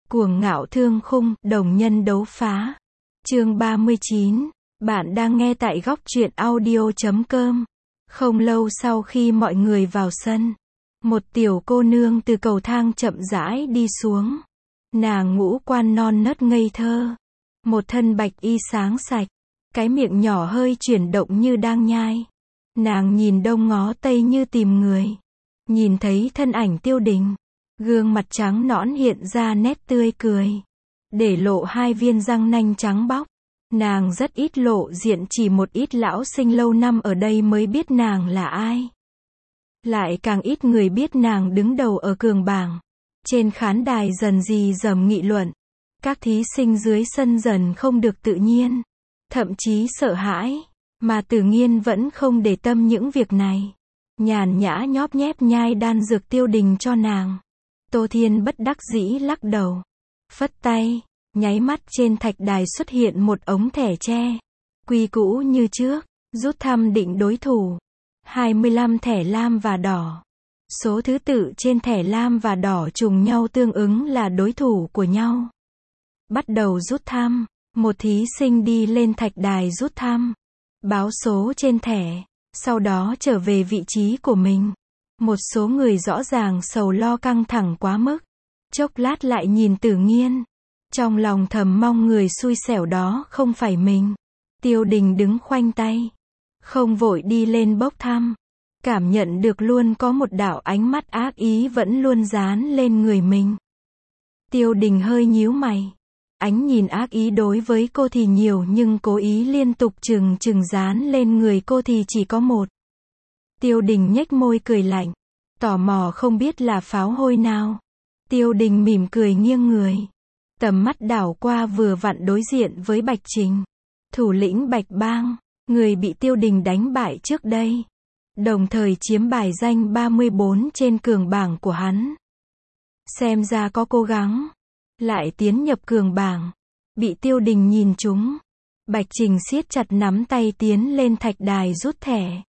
Cuồng ngạo thương khung, đồng nhân đấu phá. Chương 39. Bạn đang nghe tại góc truyện audio.com. Không lâu sau khi mọi người vào sân, một tiểu cô nương từ cầu thang chậm rãi đi xuống. Nàng ngũ quan non nớt ngây thơ, một thân bạch y sáng sạch, cái miệng nhỏ hơi chuyển động như đang nhai. Nàng nhìn đông ngó tây như tìm người. Nhìn thấy thân ảnh Tiêu Đình, gương mặt trắng nõn hiện ra nét tươi cười, để lộ hai viên răng nanh trắng bóc. Nàng rất ít lộ diện, chỉ một ít lão sinh lâu năm ở đây mới biết nàng là ai. Lại càng ít người biết nàng đứng đầu ở cường bảng. Trên khán đài dần rì rầm nghị luận. Các thí sinh dưới sân dần không được tự nhiên, thậm chí sợ hãi, mà Tử Nghiên vẫn không để tâm những việc này. Nhàn nhã nhóp nhép nhai đan dược Tiêu Đình cho nàng. Tô Thiên bất đắc dĩ lắc đầu, phất tay, nháy mắt trên thạch đài xuất hiện một ống thẻ tre. Quy cũ như trước, rút thăm định đối thủ. 25 thẻ lam và đỏ. Số thứ tự trên thẻ lam và đỏ trùng nhau tương ứng là đối thủ của nhau. Bắt đầu rút thăm, một thí sinh đi lên thạch đài rút thăm, báo số trên thẻ, sau đó trở về vị trí của mình. Một số người rõ ràng sầu lo căng thẳng quá mức, chốc lát lại nhìn Tử Nghiên, trong lòng thầm mong người xui xẻo đó không phải mình. Tiêu Đình đứng khoanh tay, không vội đi lên bốc thăm, cảm nhận được luôn có một đạo ánh mắt ác ý vẫn luôn dán lên người mình. Tiêu Đình hơi nhíu mày, ánh nhìn ác ý đối với cô thì nhiều nhưng cố ý liên tục chừng dán lên người cô thì chỉ có một. Tiêu Đình nhếch môi cười lạnh, tò mò không biết là pháo hôi nào. Tiêu Đình mỉm cười nghiêng người, tầm mắt đảo qua vừa vặn đối diện với Bạch Trình, thủ lĩnh Bạch Bang, người bị Tiêu Đình đánh bại trước đây, đồng thời chiếm bài danh 34 trên cường bảng của hắn. Xem ra có cố gắng, lại tiến nhập cường bảng. Bị Tiêu Đình nhìn trúng, Bạch Trình siết chặt nắm tay tiến lên thạch đài rút thẻ.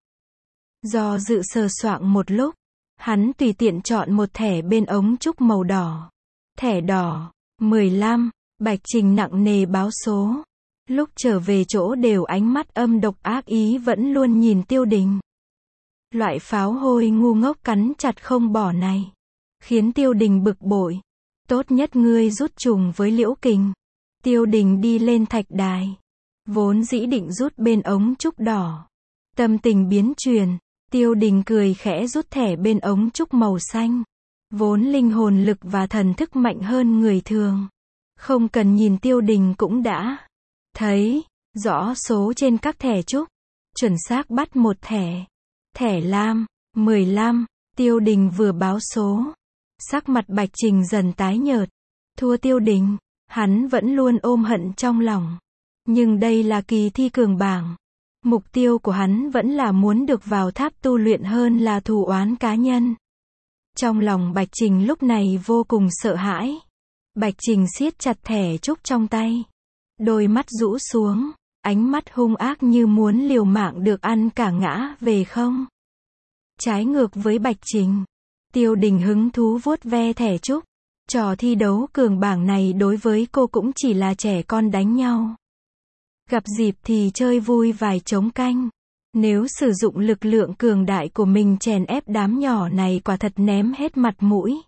Do dự sờ soạng một lúc, hắn tùy tiện chọn một thẻ bên ống trúc màu đỏ. Thẻ đỏ, 15, Bạch Trình nặng nề báo số. Lúc trở về chỗ đều ánh mắt âm độc ác ý vẫn luôn nhìn Tiêu Đình. Loại pháo hôi ngu ngốc cắn chặt không bỏ này, khiến Tiêu Đình bực bội. Tốt nhất ngươi rút trùng với Liễu Kình. Tiêu Đình đi lên thạch đài, vốn dĩ định rút bên ống trúc đỏ. Tâm tình biến chuyển, Tiêu Đình cười khẽ rút thẻ bên ống trúc màu xanh. Vốn linh hồn lực và thần thức mạnh hơn người thường, không cần nhìn Tiêu Đình cũng đã thấy rõ số trên các thẻ trúc, chuẩn xác bắt một thẻ. Thẻ lam, 15, Tiêu Đình vừa báo số, sắc mặt Bạch Trình dần tái nhợt. Thua Tiêu Đình, hắn vẫn luôn ôm hận trong lòng. Nhưng đây là kỳ thi cường bảng. Mục tiêu của hắn vẫn là muốn được vào tháp tu luyện hơn là thù oán cá nhân. Trong lòng Bạch Trình lúc này vô cùng sợ hãi. Bạch Trình siết chặt thẻ trúc trong tay, đôi mắt rũ xuống, ánh mắt hung ác như muốn liều mạng được ăn cả ngã về không. Trái ngược với Bạch Trình, Tiêu Đình hứng thú vuốt ve thẻ trúc. Trò thi đấu cường bảng này đối với cô cũng chỉ là trẻ con đánh nhau. Gặp dịp thì chơi vui vài trống canh. Nếu sử dụng lực lượng cường đại của mình chèn ép đám nhỏ này quả thật ném hết mặt mũi.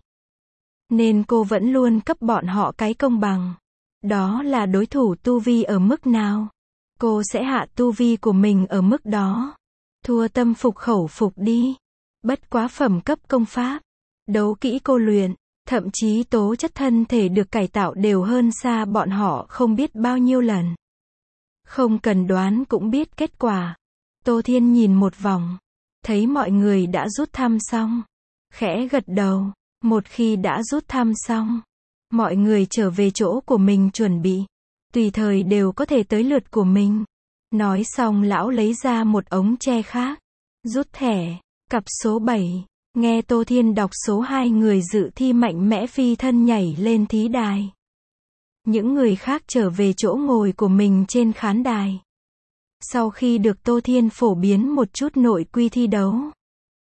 Nên cô vẫn luôn cấp bọn họ cái công bằng. Đó là đối thủ tu vi ở mức nào, cô sẽ hạ tu vi của mình ở mức đó. Thua tâm phục khẩu phục đi. Bất quá phẩm cấp công pháp, đấu kỹ cô luyện, thậm chí tố chất thân thể được cải tạo đều hơn xa bọn họ không biết bao nhiêu lần. Không cần đoán cũng biết kết quả. Tô Thiên nhìn một vòng, thấy mọi người đã rút thăm xong, khẽ gật đầu. Một khi đã rút thăm xong, mọi người trở về chỗ của mình chuẩn bị, tùy thời đều có thể tới lượt của mình. Nói xong lão lấy ra một ống tre khác, rút thẻ, cặp số 7. Nghe Tô Thiên đọc số 2, người dự thi mạnh mẽ phi thân nhảy lên thí đài. Những người khác trở về chỗ ngồi của mình trên khán đài. Sau khi được Tô Thiên phổ biến một chút nội quy thi đấu,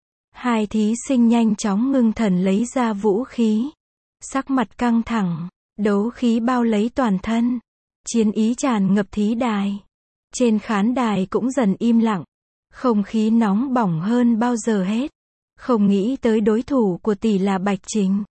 hai thí sinh nhanh chóng ngưng thần lấy ra vũ khí. Sắc mặt căng thẳng, Đấu khí bao lấy toàn thân. Chiến ý tràn ngập thí đài. Trên khán đài cũng dần im lặng. Không khí nóng bỏng hơn bao giờ hết. Không nghĩ tới đối thủ của tỷ là Bạch Trình.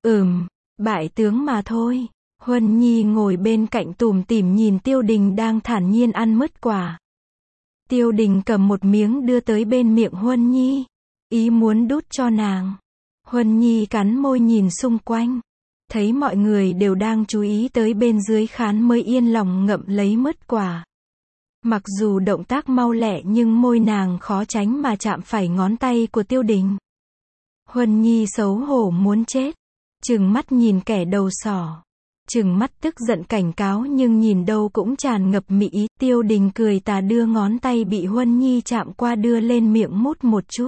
Bại tướng mà thôi. Huân Nhi ngồi bên cạnh tủm tỉm nhìn Tiêu Đình đang thản nhiên ăn mứt quả. Tiêu Đình cầm một miếng đưa tới bên miệng Huân Nhi. Ý muốn đút cho nàng. Huân Nhi cắn môi nhìn xung quanh. Thấy mọi người đều đang chú ý tới bên dưới khán mới yên lòng ngậm lấy mứt quả. Mặc dù động tác mau lẹ nhưng môi nàng khó tránh mà chạm phải ngón tay của Tiêu Đình. Huân Nhi xấu hổ muốn chết. Trừng mắt nhìn kẻ đầu sỏ. Trừng mắt tức giận cảnh cáo nhưng nhìn đâu cũng tràn ngập mị ý. Tiêu Đình cười tà đưa ngón tay bị Huân Nhi chạm qua đưa lên miệng mút một chút.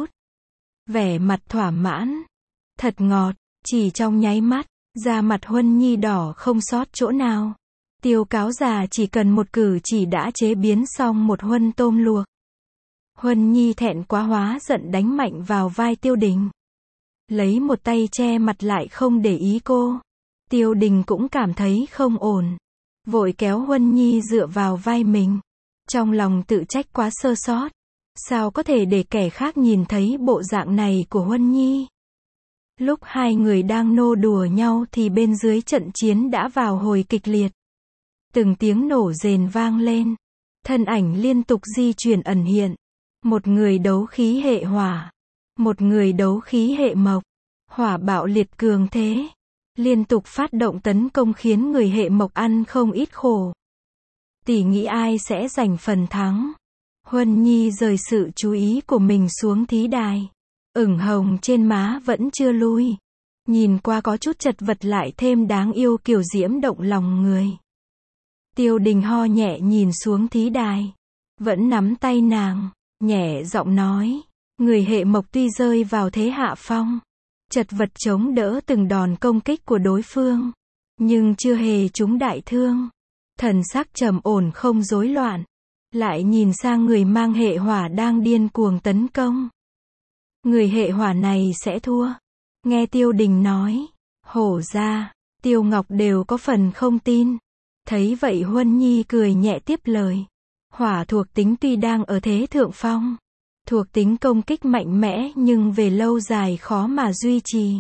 Vẻ mặt thỏa mãn. Thật ngọt. Chỉ trong nháy mắt, da mặt Huân Nhi đỏ không sót chỗ nào. Tiêu cáo già chỉ cần một cử chỉ đã chế biến xong một huân tôm luộc. Huân Nhi thẹn quá hóa giận đánh mạnh vào vai Tiêu Đình. Lấy một tay che mặt lại không để ý cô. Tiêu Đình cũng cảm thấy không ổn. Vội kéo Huân Nhi dựa vào vai mình. Trong lòng tự trách quá sơ sót. Sao có thể để kẻ khác nhìn thấy bộ dạng này của Huân Nhi? Lúc hai người đang nô đùa nhau thì bên dưới trận chiến đã vào hồi kịch liệt. Từng tiếng nổ rền vang lên. Thân ảnh liên tục di chuyển ẩn hiện. Một người đấu khí hệ hỏa. Một người đấu khí hệ mộc. Hỏa bạo liệt cường thế. Liên tục phát động tấn công khiến người hệ mộc ăn không ít khổ. Tỷ nghĩ ai sẽ giành phần thắng? Huân Nhi rời sự chú ý của mình xuống thí đài. Ửng hồng trên má vẫn chưa lui. Nhìn qua có chút chật vật lại thêm đáng yêu kiều diễm động lòng người. Tiêu Đình ho nhẹ nhìn xuống thí đài. Vẫn nắm tay nàng. Nhẹ giọng nói. Người hệ mộc tuy rơi vào thế hạ phong. Chật vật chống đỡ từng đòn công kích của đối phương. Nhưng chưa hề trúng đại thương. Thần sắc trầm ổn không rối loạn. Lại nhìn sang người mang hệ hỏa đang điên cuồng tấn công. Người hệ hỏa này sẽ thua. Nghe Tiêu Đình nói. Hổ ra. Tiêu Ngọc đều có phần không tin. Thấy vậy Huân Nhi cười nhẹ tiếp lời. Hỏa thuộc tính tuy đang ở thế thượng phong. Thuộc tính công kích mạnh mẽ nhưng về lâu dài khó mà duy trì.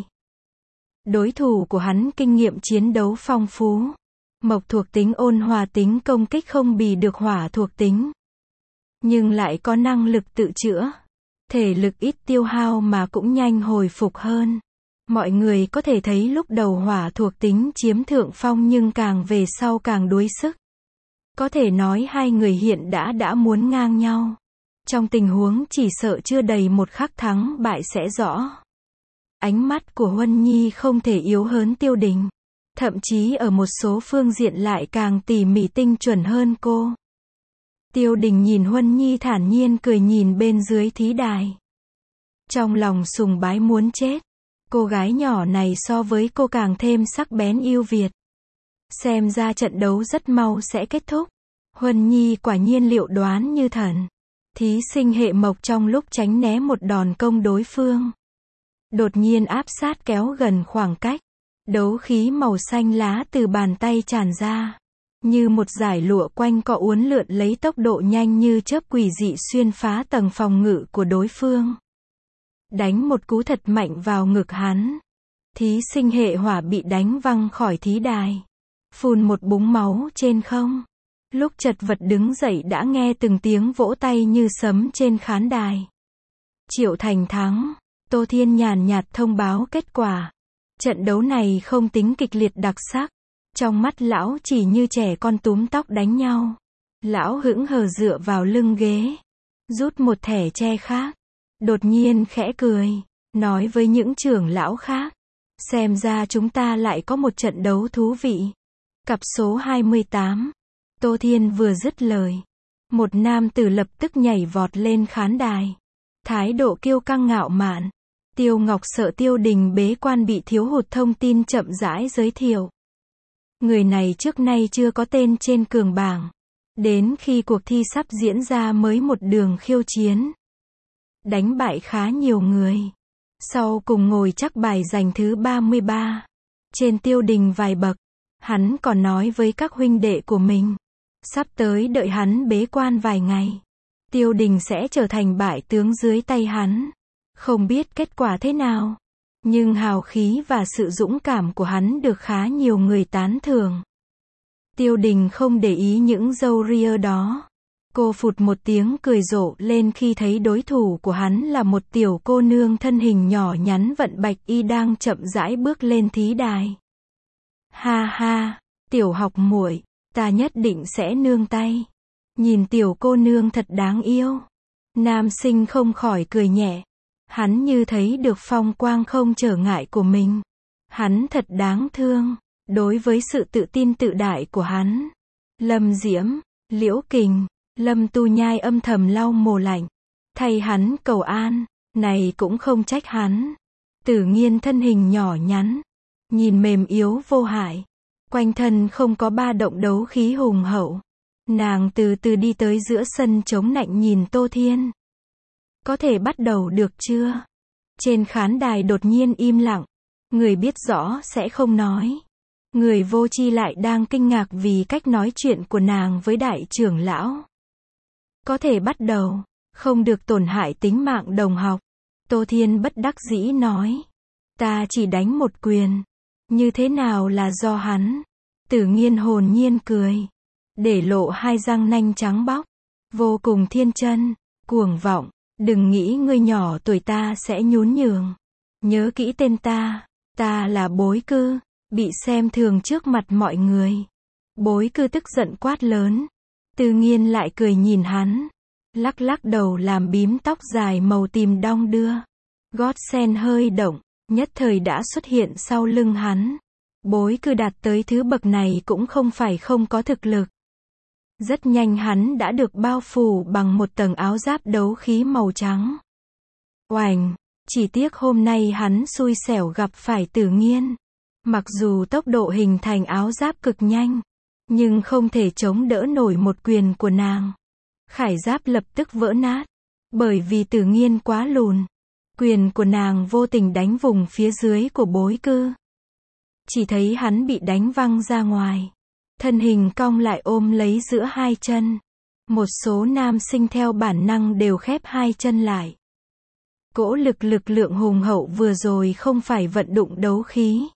Đối thủ của hắn kinh nghiệm chiến đấu phong phú. Mộc thuộc tính ôn hòa tính công kích không bì được hỏa thuộc tính. Nhưng lại có năng lực tự chữa. Thể lực ít tiêu hao mà cũng nhanh hồi phục hơn. Mọi người có thể thấy lúc đầu hỏa thuộc tính chiếm thượng phong nhưng càng về sau càng đuối sức. Có thể nói hai người hiện đã muốn ngang nhau. Trong tình huống chỉ sợ chưa đầy một khắc thắng bại sẽ rõ. Ánh mắt của Huân Nhi không thể yếu hơn Tiêu Đình. Thậm chí ở một số phương diện lại càng tỉ mỉ tinh chuẩn hơn cô. Tiêu Đình nhìn Huân Nhi thản nhiên cười nhìn bên dưới thí đài. Trong lòng sùng bái muốn chết. Cô gái nhỏ này so với cô càng thêm sắc bén ưu việt. Xem ra trận đấu rất mau sẽ kết thúc. Huân Nhi quả nhiên liệu đoán như thần. Thí sinh hệ mộc trong lúc tránh né một đòn công đối phương. Đột nhiên áp sát kéo gần khoảng cách. Đấu khí màu xanh lá từ bàn tay tràn ra. Như một dải lụa quanh co uốn lượn lấy tốc độ nhanh như chớp quỷ dị xuyên phá tầng phòng ngự của đối phương. Đánh một cú thật mạnh vào ngực hắn. Thí sinh hệ hỏa bị đánh văng khỏi thí đài. Phun một búng máu trên không. Lúc chật vật đứng dậy đã nghe từng tiếng vỗ tay như sấm trên khán đài. Triệu Thành thắng. Tô Thiên nhàn nhạt thông báo kết quả. Trận đấu này không tính kịch liệt đặc sắc. Trong mắt lão chỉ như trẻ con túm tóc đánh nhau. Lão hững hờ dựa vào lưng ghế. Rút một thẻ tre khác. Đột nhiên khẽ cười. Nói với những trưởng lão khác. Xem ra chúng ta lại có một trận đấu thú vị. Cặp số 28. Tô Thiên vừa dứt lời. Một nam tử lập tức nhảy vọt lên khán đài. Thái độ kiêu căng ngạo mạn. Tiêu Ngọc sợ Tiêu Đình bế quan bị thiếu hụt thông tin chậm rãi giới thiệu. Người này trước nay chưa có tên trên cường bảng. Đến khi cuộc thi sắp diễn ra mới một đường khiêu chiến. Đánh bại khá nhiều người. Sau cùng ngồi chắc bài giành thứ 33. Trên Tiêu Đình vài bậc. Hắn còn nói với các huynh đệ của mình, sắp tới đợi hắn bế quan vài ngày, Tiêu Đình sẽ trở thành bại tướng dưới tay hắn. Không biết kết quả thế nào, nhưng hào khí và sự dũng cảm của hắn được khá nhiều người tán thưởng. Tiêu Đình không để ý những râu ria đó. Cô phụt một tiếng cười rộ lên khi thấy đối thủ của hắn là một tiểu cô nương thân hình nhỏ nhắn vận bạch y đang chậm rãi bước lên thí đài. Ha ha, tiểu học muội, ta nhất định sẽ nương tay. Nhìn tiểu cô nương thật đáng yêu. Nam sinh không khỏi cười nhẹ. Hắn như thấy được phong quang không trở ngại của mình. Hắn thật đáng thương, đối với sự tự tin tự đại của hắn. Lâm Diễm, Liễu Kình, Lâm Tu Nhai âm thầm lau mồ lạnh. Thay hắn cầu an, này cũng không trách hắn. Tử Nghiên thân hình nhỏ nhắn, nhìn mềm yếu vô hại. Quanh thân không có ba động đấu khí hùng hậu. Nàng từ từ đi tới giữa sân chống nạnh nhìn Tô Thiên. Có thể bắt đầu được chưa? Trên khán đài đột nhiên im lặng. Người biết rõ sẽ không nói. Người vô tri lại đang kinh ngạc vì cách nói chuyện của nàng với đại trưởng lão. Có thể bắt đầu, không được tổn hại tính mạng đồng học. Tô Thiên bất đắc dĩ nói. Ta chỉ đánh một quyền. Như thế nào là do hắn? Tử Nghiên hồn nhiên cười. Để lộ hai răng nanh trắng bóc. Vô cùng thiên chân, cuồng vọng. Đừng nghĩ ngươi nhỏ tuổi ta sẽ nhún nhường. Nhớ kỹ tên ta là Bối Cư, bị xem thường trước mặt mọi người. Bối Cư tức giận quát lớn. Tử Nghiên lại cười nhìn hắn. Lắc lắc đầu làm bím tóc dài màu tím đong đưa. Gót sen hơi động, nhất thời đã xuất hiện sau lưng hắn. Bối Cư đạt tới thứ bậc này cũng không phải không có thực lực. Rất nhanh hắn đã được bao phủ bằng một tầng áo giáp đấu khí màu trắng. Oành, chỉ tiếc hôm nay hắn xui xẻo gặp phải Tử Nghiên. Mặc dù tốc độ hình thành áo giáp cực nhanh, nhưng không thể chống đỡ nổi một quyền của nàng. Khải giáp lập tức vỡ nát, bởi vì Tử Nghiên quá lùn. Quyền của nàng vô tình đánh vùng phía dưới của Bối Cư. Chỉ thấy hắn bị đánh văng ra ngoài. Thân hình cong lại ôm lấy giữa hai chân. Một số nam sinh theo bản năng đều khép hai chân lại. Cỗ lực lượng hùng hậu vừa rồi không phải vận dụng đấu khí,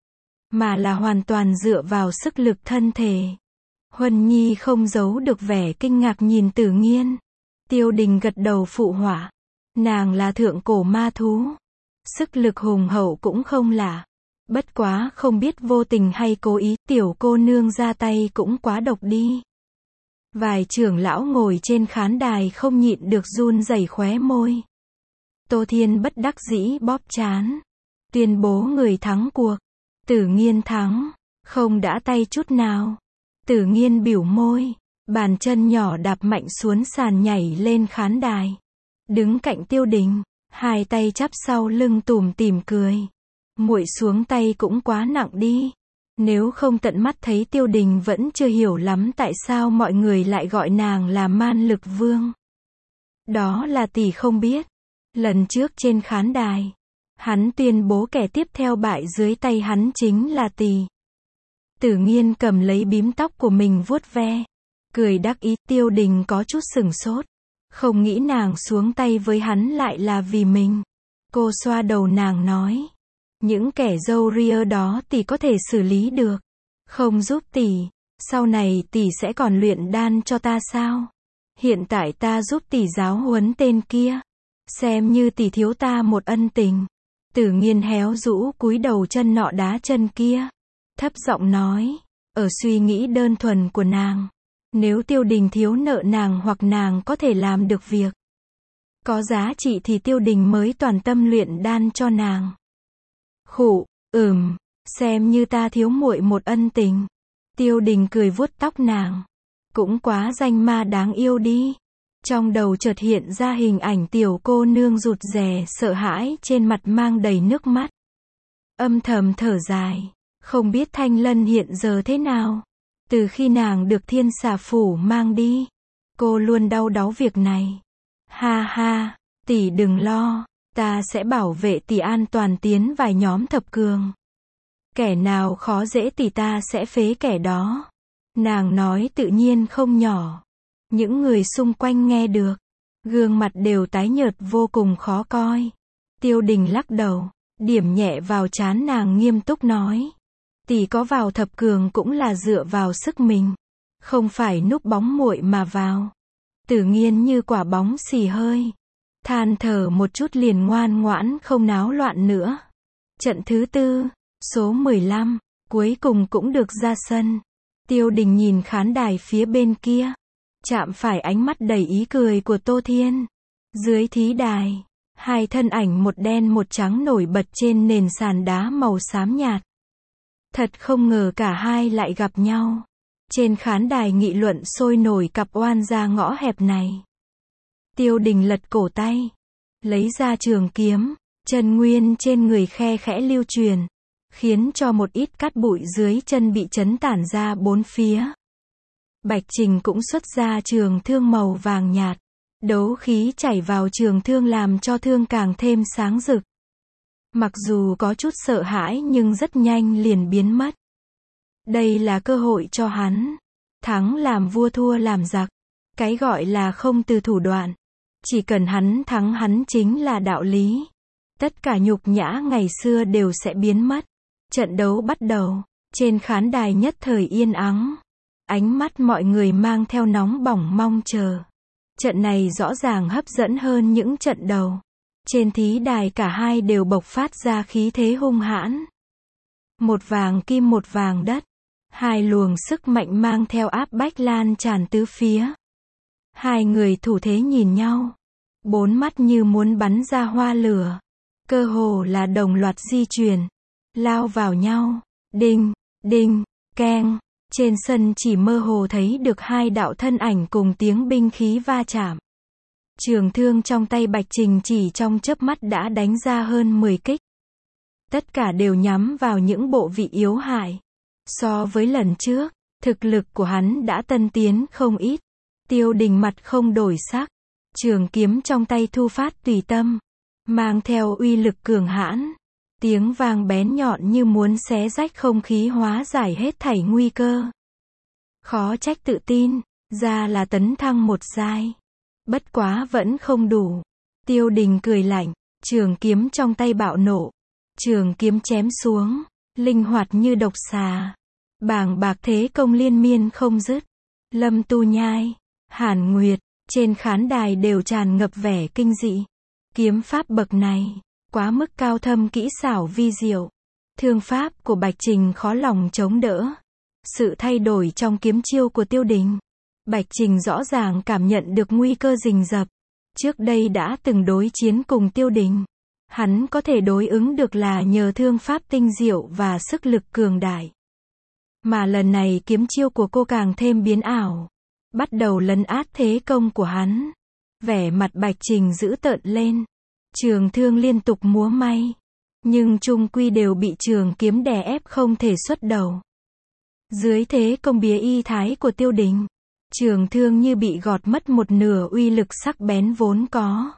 mà là hoàn toàn dựa vào sức lực thân thể. Huân Nhi không giấu được vẻ kinh ngạc nhìn Tử Nghiên. Tiêu Đình gật đầu phụ họa. Nàng là thượng cổ ma thú. Sức lực hùng hậu cũng không lạ. Bất quá không biết vô tình hay cố ý, tiểu cô nương ra tay cũng quá độc đi. Vài trưởng lão ngồi trên khán đài không nhịn được run rẩy khóe môi. Tô Thiên bất đắc dĩ bóp trán. Tuyên bố người thắng cuộc. Tử Nghiên thắng. Không đã tay chút nào. Tử Nghiên biểu môi. Bàn chân nhỏ đạp mạnh xuống sàn nhảy lên khán đài. Đứng cạnh Tiêu Đình. Hai tay chắp sau lưng tủm tỉm cười. Muội xuống tay cũng quá nặng đi. Nếu không tận mắt thấy Tiêu Đình vẫn chưa hiểu lắm tại sao mọi người lại gọi nàng là Man Lực Vương. Đó là tỷ không biết. Lần trước trên khán đài, hắn tuyên bố kẻ tiếp theo bại dưới tay hắn chính là tỷ. Tử Nghiên cầm lấy bím tóc của mình vuốt ve. Cười đắc ý. Tiêu Đình có chút sửng sốt. Không nghĩ nàng xuống tay với hắn lại là vì mình. Cô xoa đầu nàng nói. Những kẻ râu ria đó tỷ có thể xử lý được. Không giúp tỷ, sau này tỷ sẽ còn luyện đan cho ta sao? Hiện tại ta giúp tỷ giáo huấn tên kia. Xem như tỷ thiếu ta một ân tình. Tử Nghiên héo rũ cúi đầu chân nọ đá chân kia. Thấp giọng nói, ở suy nghĩ đơn thuần của nàng. Nếu Tiêu Đình thiếu nợ nàng hoặc nàng có thể làm được việc có giá trị thì Tiêu Đình mới toàn tâm luyện đan cho nàng. Khụ, xem như ta thiếu muội một ân tình. Tiêu Đình cười vuốt tóc nàng. Cũng quá danh ma đáng yêu đi. Trong đầu chợt hiện ra hình ảnh tiểu cô nương rụt rè sợ hãi trên mặt mang đầy nước mắt. Âm thầm thở dài. Không biết Thanh Lân hiện giờ thế nào. Từ khi nàng được Thiên Xà Phủ mang đi, cô luôn đau đáu việc này. Ha ha, tỷ đừng lo. Ta sẽ bảo vệ tỷ an toàn tiến vài nhóm thập cường. Kẻ nào khó dễ thì ta sẽ phế kẻ đó. Nàng nói tự nhiên không nhỏ. Những người xung quanh nghe được, gương mặt đều tái nhợt vô cùng khó coi. Tiêu Đình lắc đầu, điểm nhẹ vào trán nàng nghiêm túc nói. Tỷ có vào thập cường cũng là dựa vào sức mình. Không phải núp bóng muội mà vào. Tử Nghiên như quả bóng xì hơi. Than thở một chút liền ngoan ngoãn không náo loạn nữa. Trận thứ 4, số 15, cuối cùng cũng được ra sân. Tiêu Đình nhìn khán đài phía bên kia. Chạm phải ánh mắt đầy ý cười của Tô Thiên. Dưới thí đài, hai thân ảnh một đen một trắng nổi bật trên nền sàn đá màu xám nhạt. Thật không ngờ cả hai lại gặp nhau. Trên khán đài nghị luận sôi nổi cặp oan gia ngõ hẹp này. Tiêu Đình lật cổ tay, lấy ra trường kiếm, chân nguyên trên người khe khẽ lưu truyền, khiến cho một ít cát bụi dưới chân bị chấn tản ra bốn phía. Bạch Trình cũng xuất ra trường thương màu vàng nhạt, đấu khí chảy vào trường thương làm cho thương càng thêm sáng rực. Mặc dù có chút sợ hãi nhưng rất nhanh liền biến mất. Đây là cơ hội cho hắn. Thắng làm vua thua làm giặc. Cái gọi là không từ thủ đoạn. Chỉ cần hắn thắng hắn chính là đạo lý. Tất cả nhục nhã ngày xưa đều sẽ biến mất. Trận đấu bắt đầu. Trên khán đài nhất thời yên ắng. Ánh mắt mọi người mang theo nóng bỏng mong chờ. Trận này rõ ràng hấp dẫn hơn những trận đầu. Trên thí đài cả hai đều bộc phát ra khí thế hung hãn. Một vàng kim một vàng đất. Hai luồng sức mạnh mang theo áp bách lan tràn tứ phía. Hai người thủ thế nhìn nhau. Bốn mắt như muốn bắn ra hoa lửa. Cơ hồ là đồng loạt di chuyển. Lao vào nhau. Đinh, đinh, keng. Trên sân chỉ mơ hồ thấy được hai đạo thân ảnh cùng tiếng binh khí va chạm. Trường thương trong tay Bạch Trình chỉ trong chớp mắt đã đánh ra hơn 10 kích. Tất cả đều nhắm vào những bộ vị yếu hại. So với lần trước, thực lực của hắn đã tân tiến không ít. Tiêu Đình mặt không đổi sắc. Trường kiếm trong tay thu phát tùy tâm. Mang theo uy lực cường hãn. Tiếng vang bén nhọn như muốn xé rách không khí hóa giải hết thảy nguy cơ. Khó trách tự tin, ra là tấn thăng một giai. Bất quá vẫn không đủ. Tiêu Đình cười lạnh, trường kiếm trong tay bạo nổ. Trường kiếm chém xuống, linh hoạt như độc xà. Bàng bạc thế công liên miên không dứt. Lâm Tu Nhai, Hàn Nguyệt, trên khán đài đều tràn ngập vẻ kinh dị. Kiếm pháp bậc này, quá mức cao thâm kỹ xảo vi diệu. Thương pháp của Bạch Trình khó lòng chống đỡ. Sự thay đổi trong kiếm chiêu của Tiêu Đình. Bạch Trình rõ ràng cảm nhận được nguy cơ rình rập. Trước đây đã từng đối chiến cùng Tiêu Đình. Hắn có thể đối ứng được là nhờ thương pháp tinh diệu và sức lực cường đại. Mà lần này kiếm chiêu của cô càng thêm biến ảo. Bắt đầu lấn át thế công của hắn. Vẻ mặt Bạch Trình dữ tợn lên. Trường thương liên tục múa may. Nhưng chung quy đều bị trường kiếm đè ép không thể xuất đầu. Dưới thế công bía y thái của Tiêu Đình, trường thương như bị gọt mất một nửa uy lực sắc bén vốn có.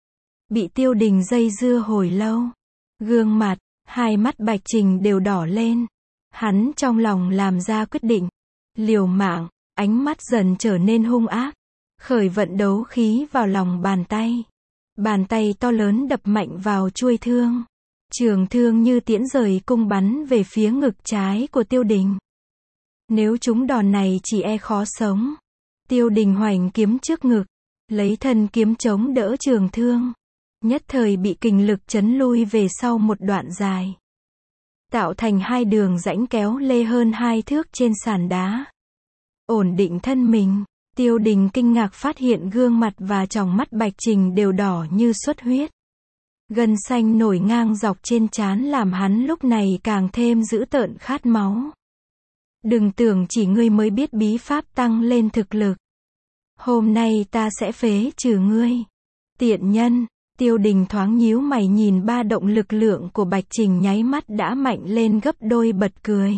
Bị Tiêu Đình dây dưa hồi lâu. Gương mặt, hai mắt Bạch Trình đều đỏ lên. Hắn trong lòng làm ra quyết định. Liều mạng, ánh mắt dần trở nên hung ác. Khởi vận đấu khí vào lòng bàn tay. Bàn tay to lớn đập mạnh vào chuôi thương. Trường thương như tiễn rời cung bắn về phía ngực trái của Tiêu Đình. Nếu trúng đòn này chỉ e khó sống. Tiêu Đình hoành kiếm trước ngực, lấy thân kiếm chống đỡ trường thương. Nhất thời bị kình lực chấn lui về sau một đoạn dài. Tạo thành hai đường rãnh kéo lê hơn 2 thước trên sàn đá. Ổn định thân mình, Tiêu Đình kinh ngạc phát hiện gương mặt và tròng mắt Bạch Trình đều đỏ như xuất huyết. Gân xanh nổi ngang dọc trên trán làm hắn lúc này càng thêm dữ tợn khát máu. Đừng tưởng chỉ ngươi mới biết bí pháp tăng lên thực lực. Hôm nay ta sẽ phế trừ ngươi. Tiện nhân. Tiêu Đình thoáng nhíu mày nhìn ba động lực lượng của Bạch Trình nháy mắt đã mạnh lên gấp đôi bật cười.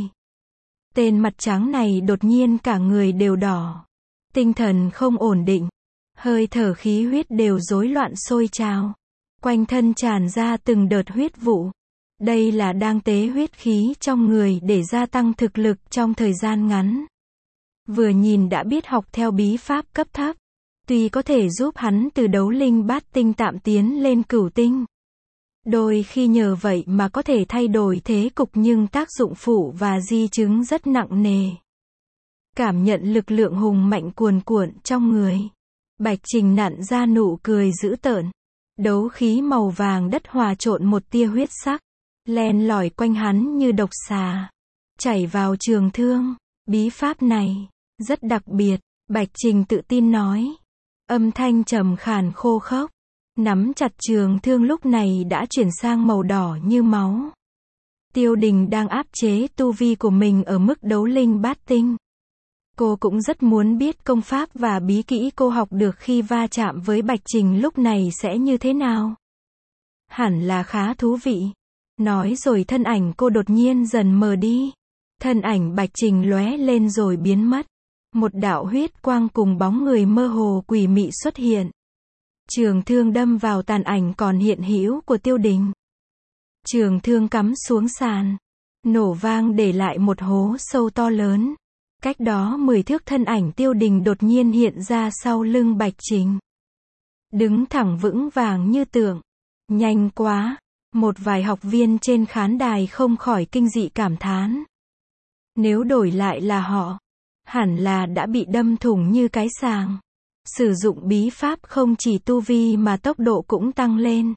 Tên mặt trắng này đột nhiên cả người đều đỏ. Tinh thần không ổn định. Hơi thở khí huyết đều rối loạn sôi trào. Quanh thân tràn ra từng đợt huyết vụ. Đây là đang tế huyết khí trong người để gia tăng thực lực trong thời gian ngắn. Vừa nhìn đã biết học theo bí pháp cấp thấp. Tuy có thể giúp hắn từ đấu linh bát tinh tạm tiến lên cửu tinh. Đôi khi nhờ vậy mà có thể thay đổi thế cục nhưng tác dụng phụ và di chứng rất nặng nề. Cảm nhận lực lượng hùng mạnh cuồn cuộn trong người. Bạch Trình nặn ra nụ cười dữ tợn. Đấu khí màu vàng đất hòa trộn một tia huyết sắc. Len lỏi quanh hắn như độc xà. Chảy vào trường thương. Bí pháp này, rất đặc biệt. Bạch Trình tự tin nói. Âm thanh trầm khàn khô khốc. Nắm chặt trường thương lúc này đã chuyển sang màu đỏ như máu. Tiêu Đình đang áp chế tu vi của mình ở mức đấu linh bát tinh. Cô cũng rất muốn biết công pháp và bí kỹ cô học được khi va chạm với Bạch Trình lúc này sẽ như thế nào. Hẳn là khá thú vị. Nói rồi thân ảnh cô đột nhiên dần mờ đi. Thân ảnh Bạch Trình lóe lên rồi biến mất. Một đạo huyết quang cùng bóng người mơ hồ quỷ mị xuất hiện. Trường thương đâm vào tàn ảnh còn hiện hữu của Tiêu Đình. Trường thương cắm xuống sàn. Nổ vang để lại một hố sâu to lớn. Cách đó 10 thước thân ảnh Tiêu Đình đột nhiên hiện ra sau lưng Bạch Trình. Đứng thẳng vững vàng như tượng. Nhanh quá. Một vài học viên trên khán đài không khỏi kinh dị cảm thán. Nếu đổi lại là họ, hẳn là đã bị đâm thủng như cái sàng. Sử dụng bí pháp không chỉ tu vi mà tốc độ cũng tăng lên.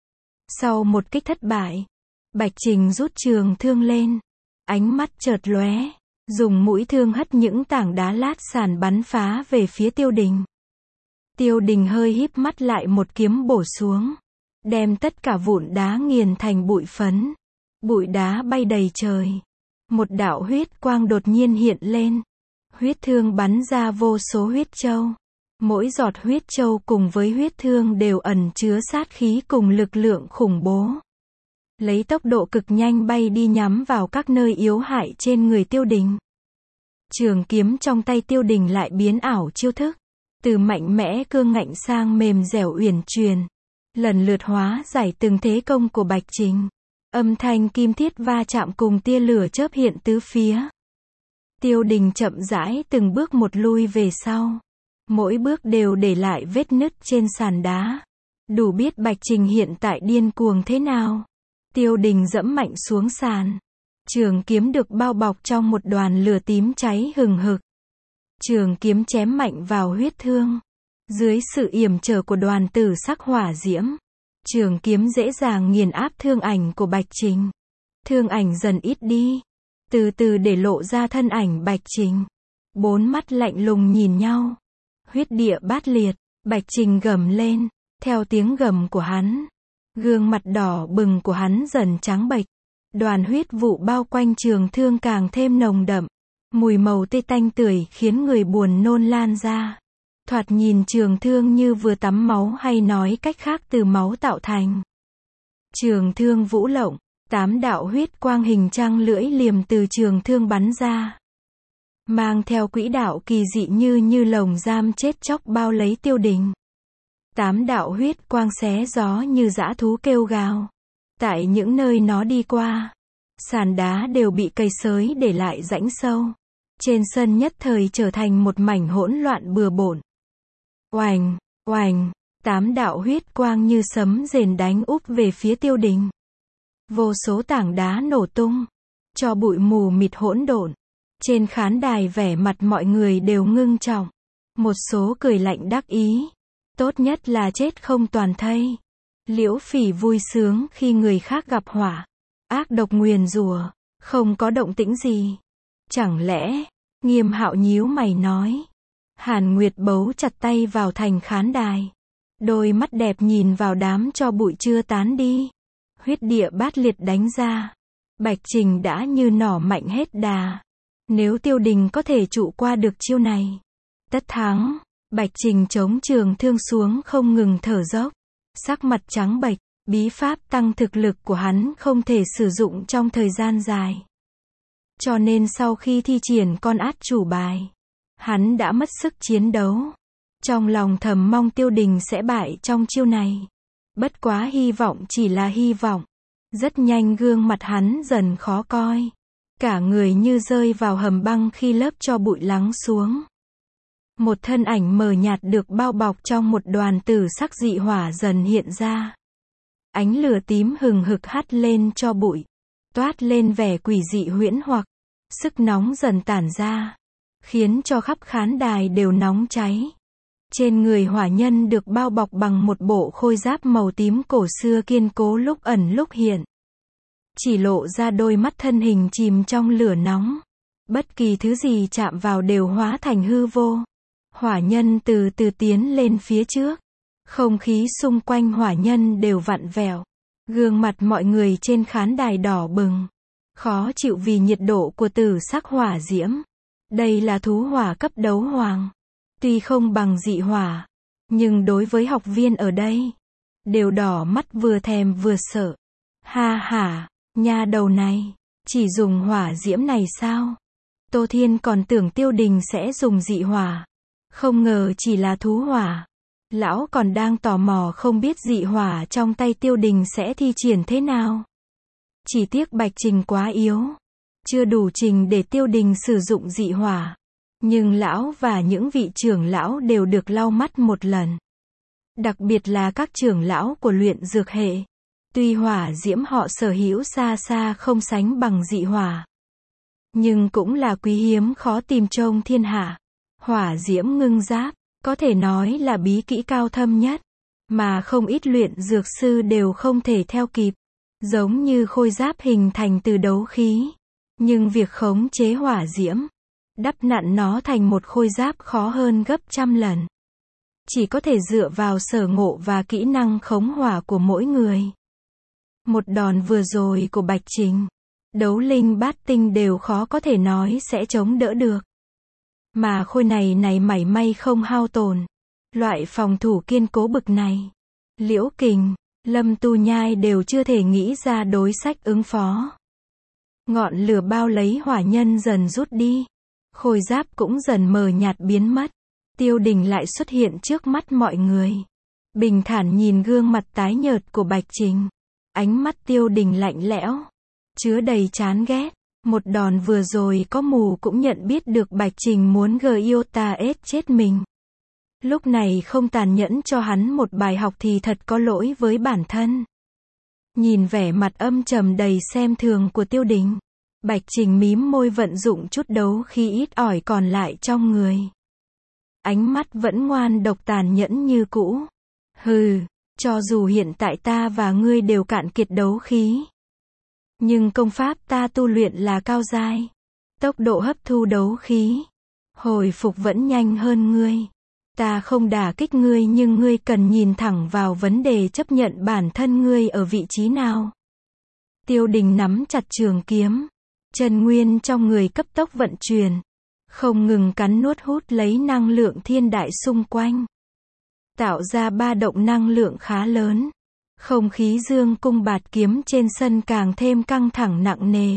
Sau một kích thất bại, Bạch Trình rút trường thương lên. Ánh mắt chợt lóe, dùng mũi thương hất những tảng đá lát sàn bắn phá về phía Tiêu Đình. Tiêu Đình hơi híp mắt lại một kiếm bổ xuống. Đem tất cả vụn đá nghiền thành bụi phấn. Bụi đá bay đầy trời. Một đạo huyết quang đột nhiên hiện lên. Huyết thương bắn ra vô số huyết châu. Mỗi giọt huyết châu cùng với huyết thương đều ẩn chứa sát khí cùng lực lượng khủng bố. Lấy tốc độ cực nhanh bay đi nhắm vào các nơi yếu hại trên người Tiêu Đình. Trường kiếm trong tay Tiêu Đình lại biến ảo chiêu thức. Từ mạnh mẽ cương ngạnh sang mềm dẻo uyển chuyển. Lần lượt hóa giải từng thế công của Bạch Trình. Âm thanh kim thiết va chạm cùng tia lửa chớp hiện tứ phía. Tiêu Đình chậm rãi từng bước một lui về sau. Mỗi bước đều để lại vết nứt trên sàn đá. Đủ biết Bạch Trình hiện tại điên cuồng thế nào. Tiêu Đình dẫm mạnh xuống sàn. Trường kiếm được bao bọc trong một đoàn lửa tím cháy hừng hực. Trường kiếm chém mạnh vào huyết thương. Dưới sự yểm trở của đoàn tử sắc hỏa diễm, trường kiếm dễ dàng nghiền áp thương ảnh của Bạch Trình. Thương ảnh dần ít đi, từ từ để lộ ra thân ảnh Bạch Trình. Bốn mắt lạnh lùng nhìn nhau. Huyết địa bát liệt, Bạch Trình gầm lên, theo tiếng gầm của hắn. Gương mặt đỏ bừng của hắn dần trắng bệch. Đoàn huyết vụ bao quanh trường thương càng thêm nồng đậm. Mùi màu tê tanh tưởi khiến người buồn nôn lan ra. Thoạt nhìn trường thương như vừa tắm máu hay nói cách khác từ máu tạo thành. Trường thương vũ lộng, 8 đạo huyết quang hình trăng lưỡi liềm từ trường thương bắn ra. Mang theo quỹ đạo kỳ dị như lồng giam chết chóc bao lấy Tiêu Đình. 8 đạo huyết quang xé gió như dã thú kêu gào. Tại những nơi nó đi qua, sàn đá đều bị cây sới để lại rãnh sâu. Trên sân nhất thời trở thành một mảnh hỗn loạn bừa bộn. Oành, oành, 8 đạo huyết quang như sấm rền đánh úp về phía Tiêu Đình. Vô số tảng đá nổ tung, cho bụi mù mịt hỗn độn. Trên khán đài vẻ mặt mọi người đều ngưng trọng. Một số cười lạnh đắc ý. Tốt nhất là chết không toàn thây. Liễu Phỉ vui sướng khi người khác gặp họa. Ác độc nguyền rủa, không có động tĩnh gì. Chẳng lẽ, Nghiêm Hạo nhíu mày nói. Hàn Nguyệt bấu chặt tay vào thành khán đài. Đôi mắt đẹp nhìn vào đám tro bụi chưa tán đi. Huyết địa bát liệt đánh ra. Bạch Trình đã như nỏ mạnh hết đà. Nếu Tiêu Đình có thể trụ qua được chiêu này, tất thắng. Bạch Trình chống trường thương xuống không ngừng thở dốc. Sắc mặt trắng bệch, bí pháp tăng thực lực của hắn không thể sử dụng trong thời gian dài. Cho nên sau khi thi triển con át chủ bài, hắn đã mất sức chiến đấu. Trong lòng thầm mong Tiêu Đình sẽ bại trong chiêu này. Bất quá hy vọng chỉ là hy vọng. Rất nhanh gương mặt hắn dần khó coi. Cả người như rơi vào hầm băng khi lớp tro bụi lắng xuống. Một thân ảnh mờ nhạt được bao bọc trong một đoàn tử sắc dị hỏa dần hiện ra. Ánh lửa tím hừng hực hắt lên tro bụi, toát lên vẻ quỷ dị huyễn hoặc. Sức nóng dần tản ra, khiến cho khắp khán đài đều nóng cháy. Trên người hỏa nhân được bao bọc bằng một bộ khôi giáp màu tím cổ xưa kiên cố lúc ẩn lúc hiện. Chỉ lộ ra đôi mắt thân hình chìm trong lửa nóng. Bất kỳ thứ gì chạm vào đều hóa thành hư vô. Hỏa nhân từ từ tiến lên phía trước. Không khí xung quanh hỏa nhân đều vặn vẹo. Gương mặt mọi người trên khán đài đỏ bừng. Khó chịu vì nhiệt độ của tử sắc hỏa diễm. Đây là thú hỏa cấp đấu hoàng. Tuy không bằng dị hỏa, nhưng đối với học viên ở đây, đều đỏ mắt vừa thèm vừa sợ. Ha ha, nha đầu này, chỉ dùng hỏa diễm này sao? Tô Thiên còn tưởng Tiêu Đình sẽ dùng dị hỏa. Không ngờ chỉ là thú hỏa. Lão còn đang tò mò không biết dị hỏa trong tay Tiêu Đình sẽ thi triển thế nào. Chỉ tiếc Bạch Trình quá yếu. Chưa đủ trình để Tiêu Đình sử dụng dị hỏa. Nhưng lão và những vị trưởng lão đều được lau mắt một lần. Đặc biệt là các trưởng lão của luyện dược hệ. Tuy hỏa diễm họ sở hữu xa xa không sánh bằng dị hỏa, nhưng cũng là quý hiếm khó tìm trong thiên hạ. Hỏa diễm ngưng giáp, có thể nói là bí kỹ cao thâm nhất, mà không ít luyện dược sư đều không thể theo kịp. Giống như khôi giáp hình thành từ đấu khí. Nhưng việc khống chế hỏa diễm, đắp nặn nó thành một khôi giáp khó hơn gấp trăm lần. Chỉ có thể dựa vào sở ngộ và kỹ năng khống hỏa của mỗi người. Một đòn vừa rồi của Bạch Trình, đấu linh bát tinh đều khó có thể nói sẽ chống đỡ được. Mà khôi này mảy may không hao tổn. Loại phòng thủ kiên cố bực này, Liễu Kình, Lâm Tu Nhai đều chưa thể nghĩ ra đối sách ứng phó. Ngọn lửa bao lấy hỏa nhân dần rút đi. Khôi giáp cũng dần mờ nhạt biến mất. Tiêu Đình lại xuất hiện trước mắt mọi người. Bình thản nhìn gương mặt tái nhợt của Bạch Trình. Ánh mắt Tiêu Đình lạnh lẽo, chứa đầy chán ghét. Một đòn vừa rồi có mù cũng nhận biết được Bạch Trình muốn Giota chết mình. Lúc này không tàn nhẫn cho hắn một bài học thì thật có lỗi với bản thân. Nhìn vẻ mặt âm trầm đầy xem thường của Tiêu Đình, Bạch Trình mím môi vận dụng chút đấu khí ít ỏi còn lại trong người. Ánh mắt vẫn ngoan độc tàn nhẫn như cũ. Hừ, cho dù hiện tại ta và ngươi đều cạn kiệt đấu khí, nhưng công pháp ta tu luyện là cao giai. Tốc độ hấp thu đấu khí, hồi phục vẫn nhanh hơn ngươi. Ta không đả kích ngươi nhưng ngươi cần nhìn thẳng vào vấn đề chấp nhận bản thân ngươi ở vị trí nào. Tiêu Đình nắm chặt trường kiếm. Chân nguyên trong người cấp tốc vận chuyển. Không ngừng cắn nuốt hút lấy năng lượng thiên đại xung quanh. Tạo ra ba động năng lượng khá lớn. Không khí dương cung bạt kiếm trên sân càng thêm căng thẳng nặng nề.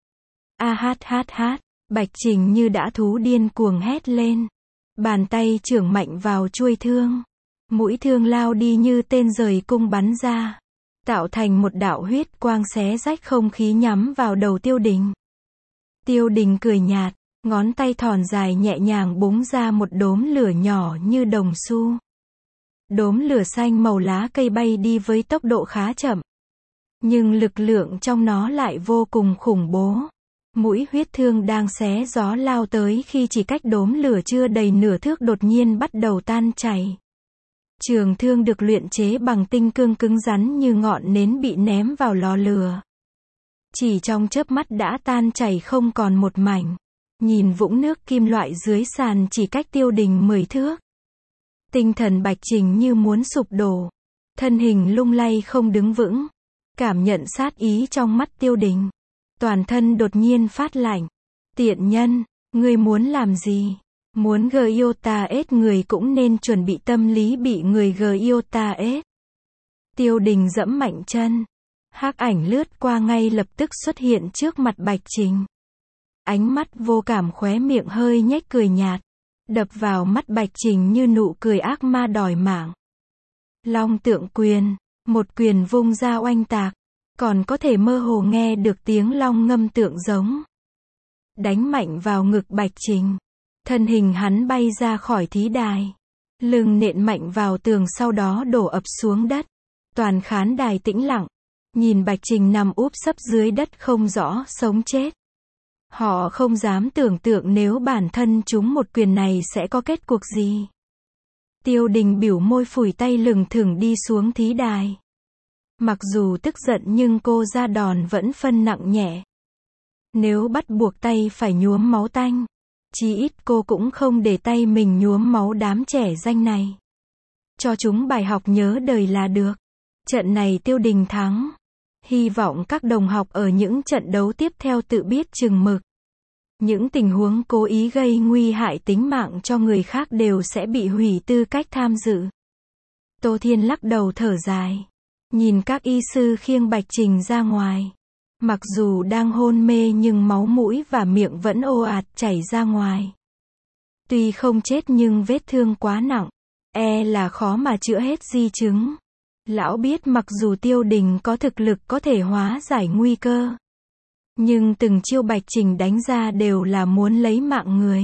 Bạch Trình như đã thú điên cuồng hét lên. Bàn tay chưởng mạnh vào chuôi thương. Mũi thương lao đi như tên rời cung bắn ra. Tạo thành một đạo huyết quang xé rách không khí nhắm vào đầu Tiêu Đình. Tiêu Đình cười nhạt, ngón tay thon dài nhẹ nhàng búng ra một đốm lửa nhỏ như đồng xu. Đốm lửa xanh màu lá cây bay đi với tốc độ khá chậm. Nhưng lực lượng trong nó lại vô cùng khủng bố. Mũi huyết thương đang xé gió lao tới khi chỉ cách đốm lửa chưa đầy nửa thước đột nhiên bắt đầu tan chảy. Trường thương được luyện chế bằng tinh cương cứng rắn như ngọn nến bị ném vào lò lửa. Chỉ trong chớp mắt đã tan chảy không còn một mảnh. Nhìn vũng nước kim loại dưới sàn chỉ cách Tiêu Đình 10 thước. Tinh thần Bạch Trình như muốn sụp đổ. Thân hình lung lay không đứng vững. Cảm nhận sát ý trong mắt Tiêu Đình. Toàn thân đột nhiên phát lạnh. Tiện nhân, ngươi muốn làm gì? Muốn Giota người cũng nên chuẩn bị tâm lý bị người Giota. Tiêu Đình giẫm mạnh chân. Hắc ảnh lướt qua ngay lập tức xuất hiện trước mặt Bạch Trình. Ánh mắt vô cảm khóe miệng hơi nhếch cười nhạt. Đập vào mắt Bạch Trình như nụ cười ác ma đòi mạng. Long tượng quyền, một quyền vung ra oanh tạc. còn có thể mơ hồ nghe được tiếng long ngâm tượng giống. Đánh mạnh vào ngực Bạch Trình. Thân hình hắn bay ra khỏi thí đài. Lưng nện mạnh vào tường sau đó đổ ập xuống đất. Toàn khán đài tĩnh lặng. Nhìn Bạch Trình nằm úp sấp dưới đất không rõ sống chết. Họ không dám tưởng tượng nếu bản thân chúng một quyền này sẽ có kết cục gì. Tiêu Đình bĩu môi phủi tay lừng thừng đi xuống thí đài. Mặc dù tức giận nhưng cô ra đòn vẫn phân nặng nhẹ. Nếu bắt buộc tay phải nhuốm máu tanh, chí ít cô cũng không để tay mình nhuốm máu đám trẻ danh này. Cho chúng bài học nhớ đời là được. Trận này Tiêu Đình thắng. Hy vọng các đồng học ở những trận đấu tiếp theo tự biết chừng mực. Những tình huống cố ý gây nguy hại tính mạng cho người khác đều sẽ bị hủy tư cách tham dự. Tô Thiên lắc đầu thở dài. Nhìn các y sư khiêng Bạch Trình ra ngoài. Mặc dù đang hôn mê nhưng máu mũi và miệng vẫn ồ ạt chảy ra ngoài. Tuy không chết nhưng vết thương quá nặng. Là khó mà chữa hết di chứng. Lão biết mặc dù Tiêu Đình có thực lực có thể hóa giải nguy cơ. Nhưng từng chiêu Bạch Trình đánh ra đều là muốn lấy mạng người.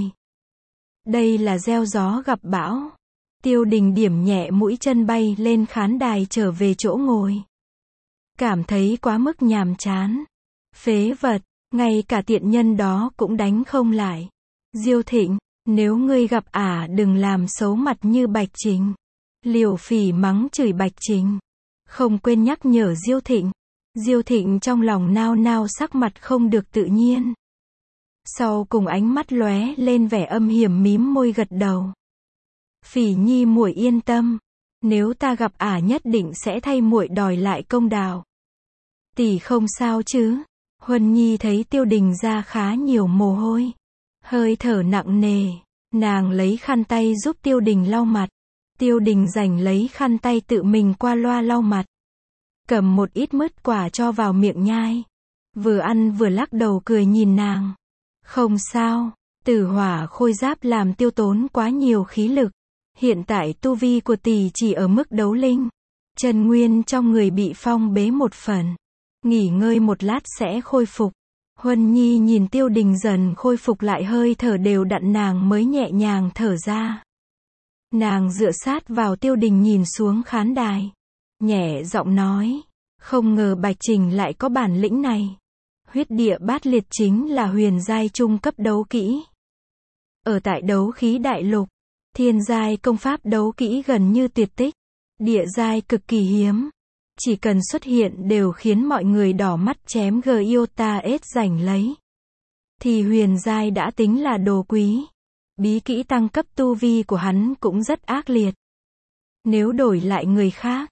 Đây là gieo gió gặp bão. Tiêu Đình điểm nhẹ mũi chân bay lên khán đài trở về chỗ ngồi. Cảm thấy quá mức nhàm chán. Phế vật, ngay cả tiện nhân đó cũng đánh không lại. Diêu Thịnh, nếu ngươi gặp đừng làm xấu mặt như Bạch Trình. Liều Phỉ mắng chửi Bạch Trình. Không quên nhắc nhở Diêu Thịnh. Diêu Thịnh trong lòng nao nao sắc mặt không được tự nhiên. Sau cùng ánh mắt lóe lên vẻ âm hiểm mím môi gật đầu. Phỉ nhi muội yên tâm. Nếu ta gặp nhất định sẽ thay muội đòi lại công đạo. Tỷ không sao chứ? Huân Nhi thấy Tiêu Đình ra khá nhiều mồ hôi. Hơi thở nặng nề. Nàng lấy khăn tay giúp Tiêu Đình lau mặt. Tiêu Đình giành lấy khăn tay tự mình qua loa lau mặt. Cầm một ít mứt quả cho vào miệng nhai. Vừa ăn vừa lắc đầu cười nhìn nàng. Không sao, Tử Hỏa khôi giáp làm tiêu tốn quá nhiều khí lực. Hiện tại tu vi của tỷ chỉ ở mức đấu linh. Chân nguyên trong người bị phong bế một phần. Nghỉ ngơi một lát sẽ khôi phục. Huân Nhi nhìn Tiêu Đình dần khôi phục lại hơi thở đều đặn nàng mới nhẹ nhàng thở ra. Nàng dựa sát vào Tiêu Đình nhìn xuống khán đài. Nhẹ giọng nói. Không ngờ Bạch Trình lại có bản lĩnh này. Huyết địa bát liệt chính là huyền giai trung cấp đấu kỹ. Ở tại đấu khí đại lục, thiên giai công pháp đấu kỹ gần như tuyệt tích. Địa giai cực kỳ hiếm. Chỉ cần xuất hiện đều khiến mọi người đỏ mắt chém Giota giành lấy. Thì huyền giai đã tính là đồ quý. Bí kỹ tăng cấp tu vi của hắn cũng rất ác liệt. Nếu đổi lại người khác,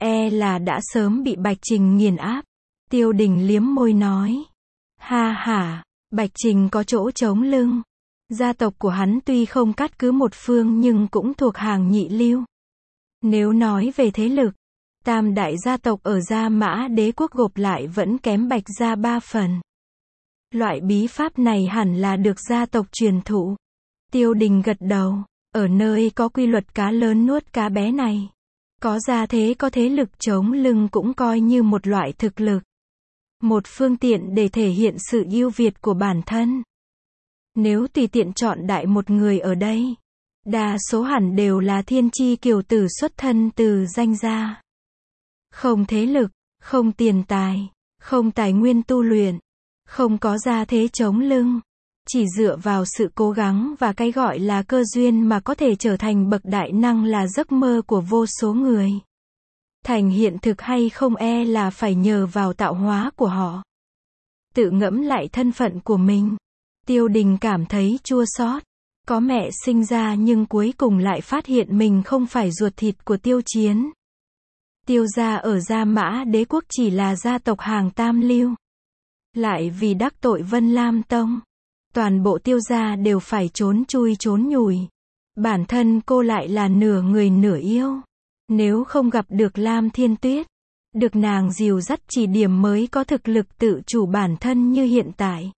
là đã sớm bị Bạch Trình nghiền áp. Tiêu Đình liếm môi nói. Ha ha, Bạch Trình có chỗ chống lưng. Gia tộc của hắn tuy không cát cứ một phương nhưng cũng thuộc hàng nhị lưu. Nếu nói về thế lực, tam đại gia tộc ở Gia Mã Đế quốc gộp lại vẫn kém Bạch gia 3 phần. Loại bí pháp này hẳn là được gia tộc truyền thụ. Tiêu Đình gật đầu. Ở nơi có quy luật cá lớn nuốt cá bé này, có gia thế có thế lực chống lưng cũng coi như một loại thực lực. Một phương tiện để thể hiện sự ưu việt của bản thân. Nếu tùy tiện chọn đại một người ở đây, đa số hẳn đều là thiên chi kiều tử xuất thân từ danh gia. Không thế lực, không tiền tài, không tài nguyên tu luyện, không có gia thế chống lưng. Chỉ dựa vào sự cố gắng và cái gọi là cơ duyên mà có thể trở thành bậc đại năng là giấc mơ của vô số người. Thành hiện thực hay không là phải nhờ vào tạo hóa của họ. Tự ngẫm lại thân phận của mình. Tiêu Đình cảm thấy chua xót. Có mẹ sinh ra nhưng cuối cùng lại phát hiện mình không phải ruột thịt của Tiêu Chiến. Tiêu gia ở Gia Mã Đế quốc chỉ là gia tộc hàng tam lưu. Lại vì đắc tội Vân Lam Tông, toàn bộ Tiêu gia đều phải trốn chui trốn nhủi. Bản thân cô lại là nửa người nửa yêu. Nếu không gặp được Lam Thiên Tuyết, được nàng dìu dắt chỉ điểm mới có thực lực tự chủ bản thân như hiện tại.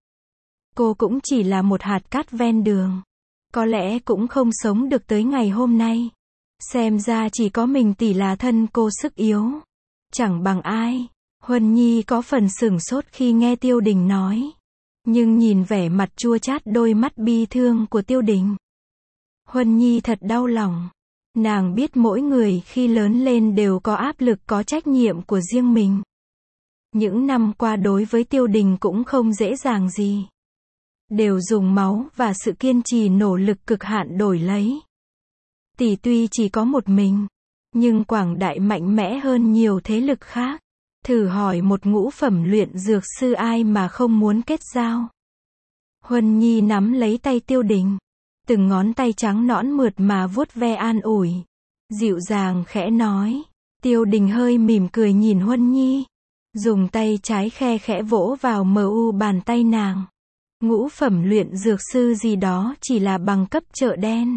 Cô cũng chỉ là một hạt cát ven đường. Có lẽ cũng không sống được tới ngày hôm nay. Xem ra chỉ có mình tỷ là thân cô sức yếu. Chẳng bằng ai. Huân Nhi có phần sửng sốt khi nghe Tiêu Đình nói. Nhưng nhìn vẻ mặt chua chát đôi mắt bi thương của Tiêu Đình, Huân Nhi thật đau lòng. Nàng biết mỗi người khi lớn lên đều có áp lực, có trách nhiệm của riêng mình. Những năm qua đối với Tiêu Đình cũng không dễ dàng gì. Đều dùng máu và sự kiên trì nỗ lực cực hạn đổi lấy. Tỷ tuy chỉ có một mình, nhưng quảng đại mạnh mẽ hơn nhiều thế lực khác. Thử hỏi một ngũ phẩm luyện dược sư ai mà không muốn kết giao. Huân Nhi nắm lấy tay Tiêu Đình. Từng ngón tay trắng nõn mượt mà vuốt ve an ủi. Dịu dàng khẽ nói. Tiêu Đình hơi mỉm cười nhìn Huân Nhi. Dùng tay trái khe khẽ vỗ vào bàn tay nàng. Ngũ phẩm luyện dược sư gì đó chỉ là bằng cấp chợ đen.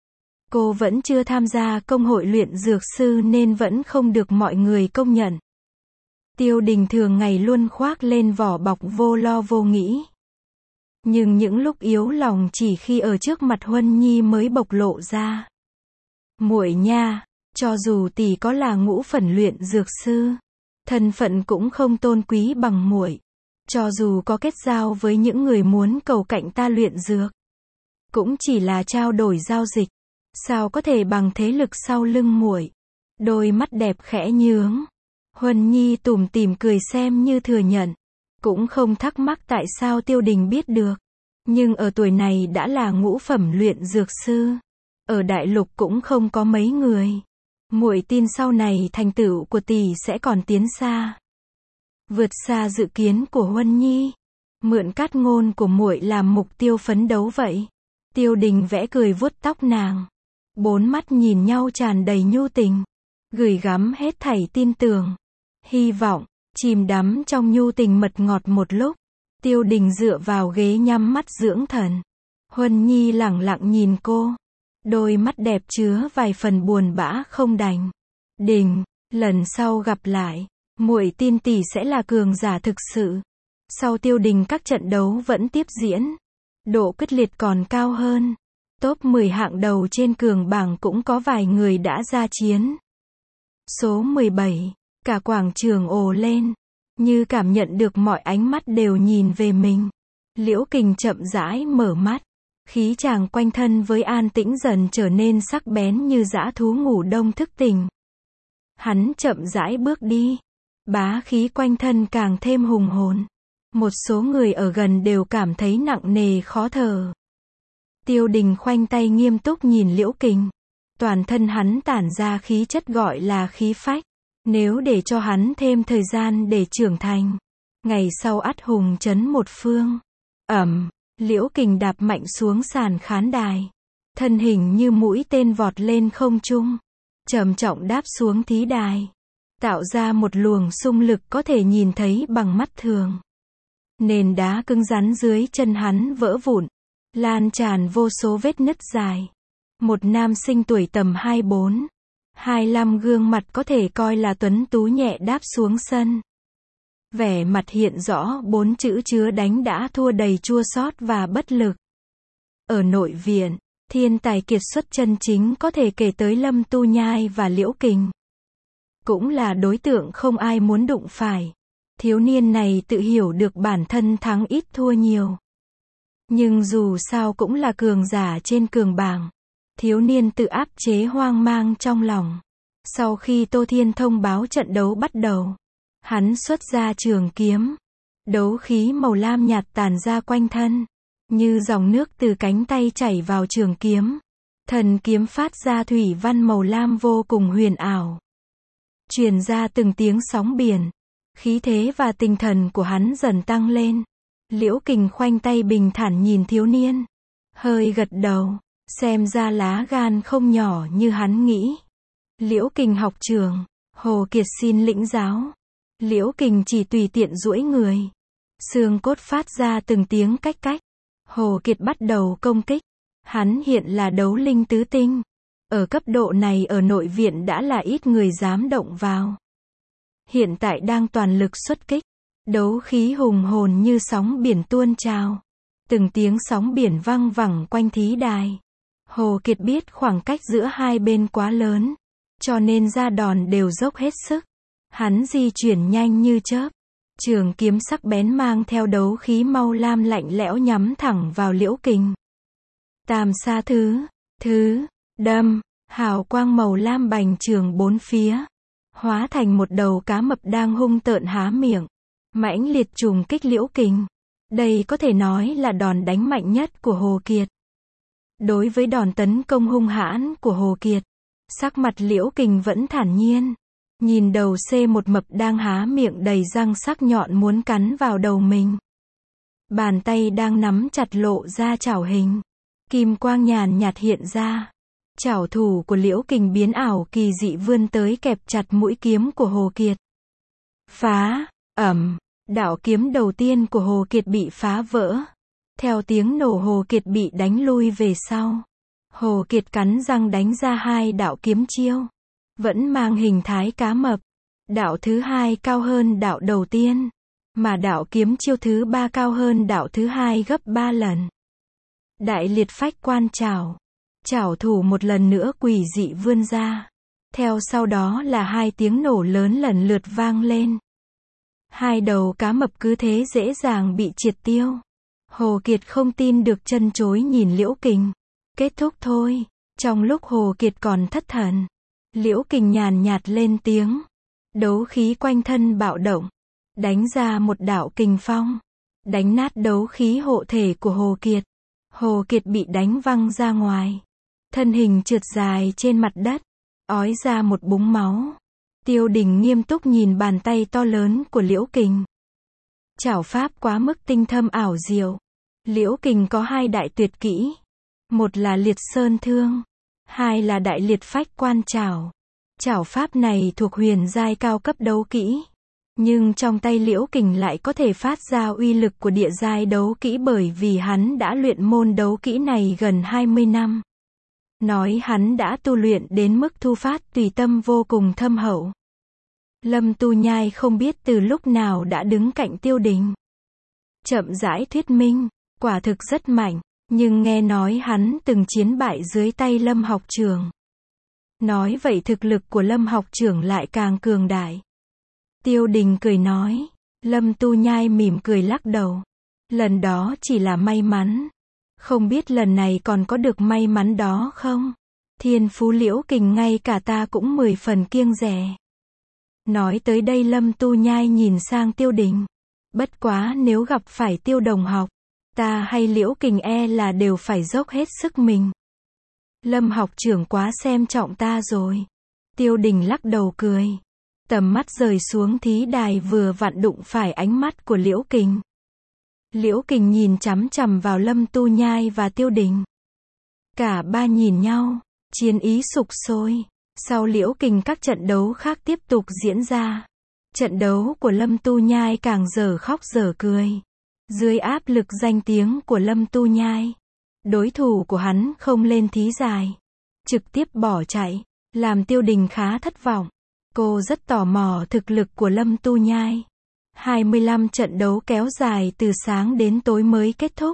Cô vẫn chưa tham gia công hội luyện dược sư nên vẫn không được mọi người công nhận. Tiêu Đình thường ngày luôn khoác lên vỏ bọc vô lo vô nghĩ. Nhưng những lúc yếu lòng chỉ khi ở trước mặt Huân Nhi mới bộc lộ ra. Muội nha, cho dù tỷ có là ngũ phẩm luyện dược sư, thân phận cũng không tôn quý bằng muội. Cho dù có kết giao với những người muốn cầu cạnh ta luyện dược, cũng chỉ là trao đổi giao dịch, sao có thể bằng thế lực sau lưng muội. Đôi mắt đẹp khẽ nhướng. Huân Nhi tủm tỉm cười xem như thừa nhận, cũng không thắc mắc tại sao Tiêu Đình biết được. Nhưng ở tuổi này đã là ngũ phẩm luyện dược sư, ở đại lục cũng không có mấy người. Muội tin sau này thành tựu của tỷ sẽ còn tiến xa, vượt xa dự kiến của Huân Nhi. Mượn cát ngôn của muội làm mục tiêu phấn đấu vậy. Tiêu Đình vẽ cười vuốt tóc nàng. Bốn mắt nhìn nhau tràn đầy nhu tình, gửi gắm hết thảy tin tưởng, hy vọng, chìm đắm trong nhu tình mật ngọt một lúc. Tiêu Đình dựa vào ghế nhắm mắt dưỡng thần. Huân Nhi lẳng lặng nhìn cô, đôi mắt đẹp chứa vài phần buồn bã không đành. Đình, lần sau gặp lại, muội tin tỷ sẽ là cường giả thực sự. Sau Tiêu Đình các trận đấu vẫn tiếp diễn, độ kịch liệt còn cao hơn. Top 10 hạng đầu trên cường bảng cũng có vài người đã ra chiến. Số 17, cả quảng trường ồ lên, như cảm nhận được mọi ánh mắt đều nhìn về mình. Liễu Kình chậm rãi mở mắt, khí chàng quanh thân với an tĩnh dần trở nên sắc bén như dã thú ngủ đông thức tỉnh. Hắn chậm rãi bước đi, bá khí quanh thân càng thêm hùng hồn. Một số người ở gần đều cảm thấy nặng nề khó thở. Tiêu Đình khoanh tay nghiêm túc nhìn Liễu Kình. Toàn thân hắn tản ra khí chất gọi là khí phách. Nếu để cho hắn thêm thời gian để trưởng thành, ngày sau ắt hùng chấn một phương. Liễu Kình đạp mạnh xuống sàn khán đài. Thân hình như mũi tên vọt lên không trung, trầm trọng đáp xuống thí đài, tạo ra một luồng xung lực có thể nhìn thấy bằng mắt thường. Nền đá cứng rắn dưới chân hắn vỡ vụn, lan tràn vô số vết nứt dài. Một nam sinh tuổi tầm 24, 25 gương mặt có thể coi là tuấn tú nhẹ đáp xuống sân. Vẻ mặt hiện rõ 4 chữ chứa đánh đã thua đầy chua xót và bất lực. Ở nội viện, thiên tài kiệt xuất chân chính có thể kể tới Lâm Tu Nhai và Liễu Kình. Cũng là đối tượng không ai muốn đụng phải. Thiếu niên này tự hiểu được bản thân thắng ít thua nhiều. Nhưng dù sao cũng là cường giả trên cường bảng. Thiếu niên tự áp chế hoang mang trong lòng. Sau khi Tô Thiên thông báo trận đấu bắt đầu, hắn xuất ra trường kiếm. Đấu khí màu lam nhạt tàn ra quanh thân, như dòng nước từ cánh tay chảy vào trường kiếm. Thần kiếm phát ra thủy văn màu lam vô cùng huyền ảo, truyền ra từng tiếng sóng biển. Khí thế và tinh thần của hắn dần tăng lên. Liễu Kình khoanh tay bình thản nhìn thiếu niên, hơi gật đầu, xem ra lá gan không nhỏ như hắn nghĩ. Liễu Kình học trưởng, Hồ Kiệt xin lĩnh giáo. Liễu Kình chỉ tùy tiện duỗi người, xương cốt phát ra từng tiếng cách cách. Hồ Kiệt bắt đầu công kích. Hắn hiện là đấu linh tứ tinh. Ở cấp độ này ở nội viện đã là ít người dám động vào. Hiện tại đang toàn lực xuất kích. Đấu khí hùng hồn như sóng biển tuôn trào. Từng tiếng sóng biển vang vẳng quanh thí đài. Hồ Kiệt biết khoảng cách giữa hai bên quá lớn, cho nên ra đòn đều dốc hết sức. Hắn di chuyển nhanh như chớp. Trường kiếm sắc bén mang theo đấu khí mau lam lạnh lẽo nhắm thẳng vào Liễu Kình. Tam sa thứ, đâm, hào quang màu lam bành trường bốn phía. Hóa thành một đầu cá mập đang hung tợn há miệng. Mãnh liệt trùng kích Liễu Kình. Đây có thể nói là đòn đánh mạnh nhất của Hồ Kiệt. Đối với đòn tấn công hung hãn của Hồ Kiệt, sắc mặt Liễu Kình vẫn thản nhiên. Nhìn đầu C1 mập đang há miệng đầy răng sắc nhọn muốn cắn vào đầu mình. Bàn tay đang nắm chặt lộ ra chảo hình. Kim quang nhàn nhạt hiện ra. Chảo thủ của Liễu Kình biến ảo kỳ dị vươn tới kẹp chặt mũi kiếm của Hồ Kiệt. Phá, ầm, đạo kiếm đầu tiên của Hồ Kiệt bị phá vỡ. Theo tiếng nổ Hồ Kiệt bị đánh lui về sau. Hồ Kiệt cắn răng đánh ra 2 đạo kiếm chiêu. Vẫn mang hình thái cá mập. Đạo thứ 2 cao hơn đạo đầu tiên. Mà đạo kiếm chiêu thứ 3 cao hơn đạo thứ 2 gấp 3 lần. Đại liệt phách quan chảo. Chảo thủ một lần nữa quỷ dị vươn ra. Theo sau đó là 2 tiếng nổ lớn lần lượt vang lên. 2 đầu cá mập cứ thế dễ dàng bị triệt tiêu. Hồ Kiệt không tin được chân chối nhìn Liễu Kình. Kết thúc thôi. Trong lúc Hồ Kiệt còn thất thần, Liễu Kình nhàn nhạt lên tiếng. Đấu khí quanh thân bạo động. Đánh ra một đạo kình phong. Đánh nát đấu khí hộ thể của Hồ Kiệt. Hồ Kiệt bị đánh văng ra ngoài. Thân hình trượt dài trên mặt đất. Ói ra một búng máu. Tiêu Đình nghiêm túc nhìn bàn tay to lớn của Liễu Kình. Chảo pháp quá mức tinh thâm ảo diệu. Liễu Kình có 2 đại tuyệt kỹ. Một là liệt sơn thương. 2 là đại liệt phách quan chảo. Chảo pháp này thuộc huyền giai cao cấp đấu kỹ. Nhưng trong tay Liễu Kình lại có thể phát ra uy lực của địa giai đấu kỹ bởi vì hắn đã luyện môn đấu kỹ này gần 20 năm. Nói hắn đã tu luyện đến mức thu phát tùy tâm vô cùng thâm hậu. Lâm Tu Nhai không biết từ lúc nào đã đứng cạnh Tiêu Đình. Chậm rãi thuyết minh, quả thực rất mạnh, nhưng nghe nói hắn từng chiến bại dưới tay Lâm học trưởng. Nói vậy thực lực của Lâm học trưởng lại càng cường đại. Tiêu Đình cười nói. Lâm Tu Nhai mỉm cười lắc đầu. Lần đó chỉ là may mắn. Không biết lần này còn có được may mắn đó không? Thiên phú Liễu Kình ngay cả ta cũng 10 phần kiêng dè. Nói tới đây Lâm Tu Nhai nhìn sang Tiêu Đình. Bất quá nếu gặp phải Tiêu đồng học, ta hay Liễu Kình là đều phải dốc hết sức mình. Lâm học trưởng quá xem trọng ta rồi. Tiêu Đình lắc đầu cười. Tầm mắt rời xuống thí đài vừa vặn đụng phải ánh mắt của Liễu Kình. Liễu Kình nhìn chằm chằm vào Lâm Tu Nhai và Tiêu Đình. Cả ba nhìn nhau, chiến ý sục sôi. Sau Liễu Kình các trận đấu khác tiếp tục diễn ra. Trận đấu của Lâm Tu Nhai càng dở khóc dở cười. Dưới áp lực danh tiếng của Lâm Tu Nhai, đối thủ của hắn không lên thí dài, trực tiếp bỏ chạy, làm Tiêu Đình khá thất vọng. Cô rất tò mò thực lực của Lâm Tu Nhai. 25 trận đấu kéo dài từ sáng đến tối mới kết thúc.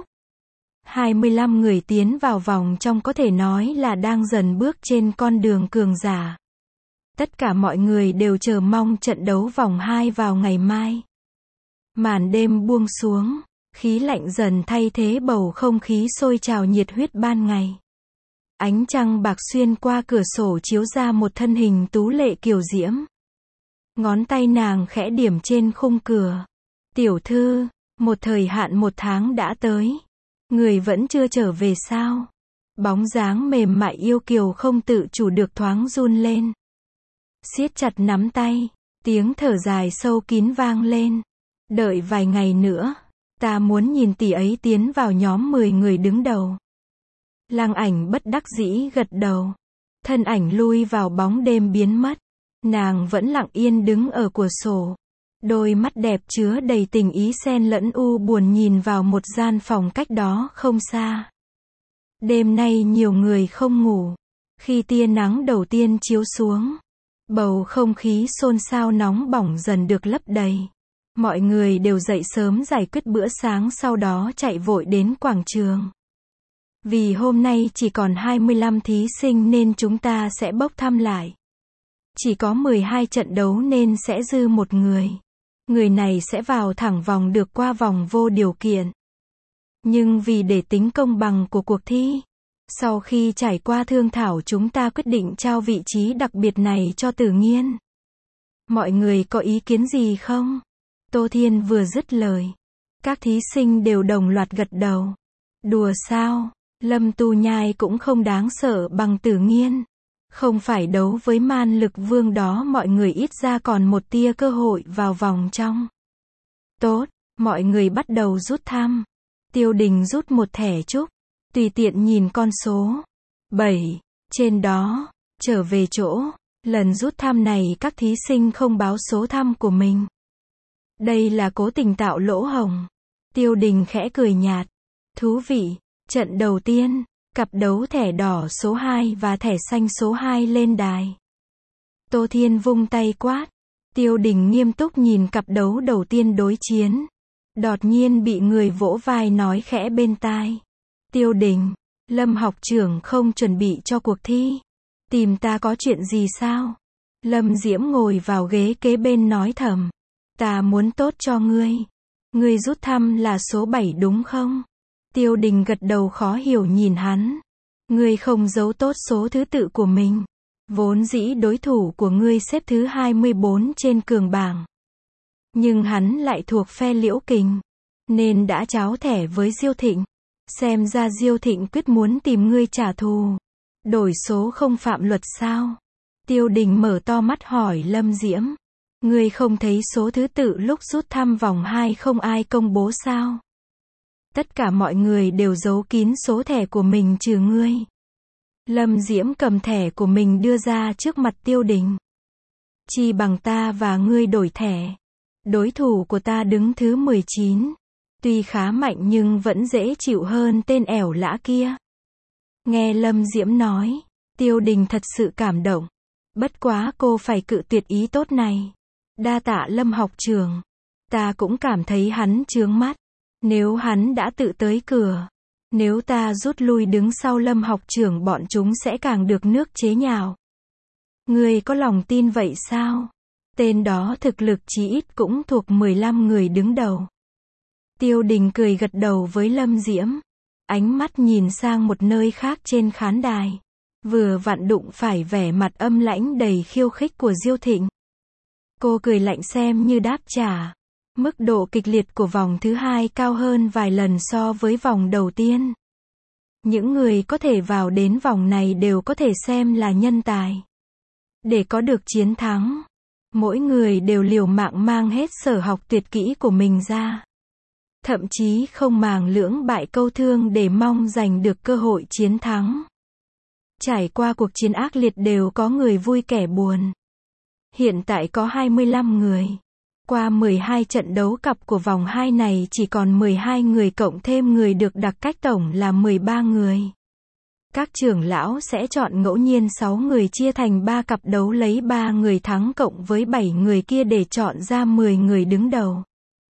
25 người tiến vào vòng trong có thể nói là đang dần bước trên con đường cường giả. Tất cả mọi người đều chờ mong trận đấu vòng 2 vào ngày mai. Màn đêm buông xuống, khí lạnh dần thay thế bầu không khí sôi trào nhiệt huyết ban ngày. Ánh trăng bạc xuyên qua cửa sổ chiếu ra một thân hình tú lệ kiều diễm. Ngón tay nàng khẽ điểm trên khung cửa. Tiểu thư, một thời hạn 1 tháng đã tới. Người vẫn chưa trở về sao? Bóng dáng mềm mại yêu kiều không tự chủ được thoáng run lên. Siết chặt nắm tay, tiếng thở dài sâu kín vang lên. Đợi vài ngày nữa, ta muốn nhìn tỷ ấy tiến vào nhóm 10 người đứng đầu. Lăng Ảnh bất đắc dĩ gật đầu. Thân ảnh lui vào bóng đêm biến mất. Nàng vẫn lặng yên đứng ở cửa sổ. Đôi mắt đẹp chứa đầy tình ý xen lẫn u buồn nhìn vào một gian phòng cách đó không xa. Đêm nay nhiều người không ngủ. Khi tia nắng đầu tiên chiếu xuống, bầu không khí xôn xao nóng bỏng dần được lấp đầy. Mọi người đều dậy sớm giải quyết bữa sáng sau đó chạy vội đến quảng trường. Vì hôm nay chỉ còn 25 thí sinh nên chúng ta sẽ bốc thăm lại. Chỉ có 12 trận đấu nên sẽ dư một người. Người này sẽ vào thẳng vòng được qua vòng vô điều kiện. Nhưng vì để tính công bằng của cuộc thi, sau khi trải qua thương thảo chúng ta quyết định trao vị trí đặc biệt này cho Tử Nghiên. Mọi người có ý kiến gì không? Tô Thiên vừa dứt lời, các thí sinh đều đồng loạt gật đầu. Đùa sao? Lâm Tu Nhai cũng không đáng sợ bằng Tử Nghiên. Không phải đấu với man lực vương đó mọi người ít ra còn một tia cơ hội vào vòng trong. Tốt, mọi người bắt đầu rút thăm. Tiêu Đình rút một thẻ chúc, tùy tiện nhìn con số 7 trên đó, trở về chỗ. Lần rút thăm này các thí sinh không báo số thăm của mình. Đây là cố tình tạo lỗ hổng. Tiêu Đình khẽ cười nhạt. Thú vị, trận đầu tiên, cặp đấu thẻ đỏ số 2 và thẻ xanh số 2 lên đài. Tô Thiên vung tay quát. Tiêu Đình nghiêm túc nhìn cặp đấu đầu tiên đối chiến. Đột nhiên bị người vỗ vai nói khẽ bên tai. Tiêu Đình, Lâm học trưởng không chuẩn bị cho cuộc thi. Tìm ta có chuyện gì sao? Lâm Diễm ngồi vào ghế kế bên nói thầm. Ta muốn tốt cho ngươi. Ngươi rút thăm là số 7 đúng không? Tiêu Đình gật đầu khó hiểu nhìn hắn. Ngươi không giấu tốt số thứ tự của mình. Vốn dĩ đối thủ của ngươi xếp thứ 24 trên cường bảng. Nhưng hắn lại thuộc phe Liễu Kình. Nên đã tráo thẻ với Diêu Thịnh. Xem ra Diêu Thịnh quyết muốn tìm ngươi trả thù. Đổi số không phạm luật sao? Tiêu Đình mở to mắt hỏi Lâm Diễm. Ngươi không thấy số thứ tự lúc rút thăm vòng 2 không ai công bố sao? Tất cả mọi người đều giấu kín số thẻ của mình trừ ngươi. Lâm Diễm cầm thẻ của mình đưa ra trước mặt Tiêu Đình. Chi bằng ta và ngươi đổi thẻ. Đối thủ của ta đứng thứ 19. Tuy khá mạnh nhưng vẫn dễ chịu hơn tên ẻo lã kia. Nghe Lâm Diễm nói, Tiêu Đình thật sự cảm động. Bất quá cô phải cự tuyệt ý tốt này. Đa tạ Lâm học trưởng. Ta cũng cảm thấy hắn chướng mắt. Nếu hắn đã tự tới cửa. Nếu ta rút lui đứng sau Lâm học trưởng bọn chúng sẽ càng được nước chế nhạo. Ngươi có lòng tin vậy sao? Tên đó thực lực chí ít cũng thuộc 15 người đứng đầu. Tiêu Đình cười gật đầu với Lâm Diễm. Ánh mắt nhìn sang một nơi khác trên khán đài. Vừa vặn đụng phải vẻ mặt âm lãnh đầy khiêu khích của Diêu Thịnh. Cô cười lạnh xem như đáp trả. Mức độ kịch liệt của vòng thứ 2 cao hơn vài lần so với vòng đầu tiên. Những người có thể vào đến vòng này đều có thể xem là nhân tài. Để có được chiến thắng, mỗi người đều liều mạng mang hết sở học tuyệt kỹ của mình ra. Thậm chí không màng lưỡng bại câu thương để mong giành được cơ hội chiến thắng. Trải qua cuộc chiến ác liệt đều có người vui kẻ buồn. Hiện tại có 25 người. Qua 12 trận đấu cặp của vòng 2 này chỉ còn 12 người cộng thêm người được đặc cách tổng là 13 người. Các trưởng lão sẽ chọn ngẫu nhiên 6 người chia thành 3 cặp đấu lấy 3 người thắng cộng với 7 người kia để chọn ra 10 người đứng đầu.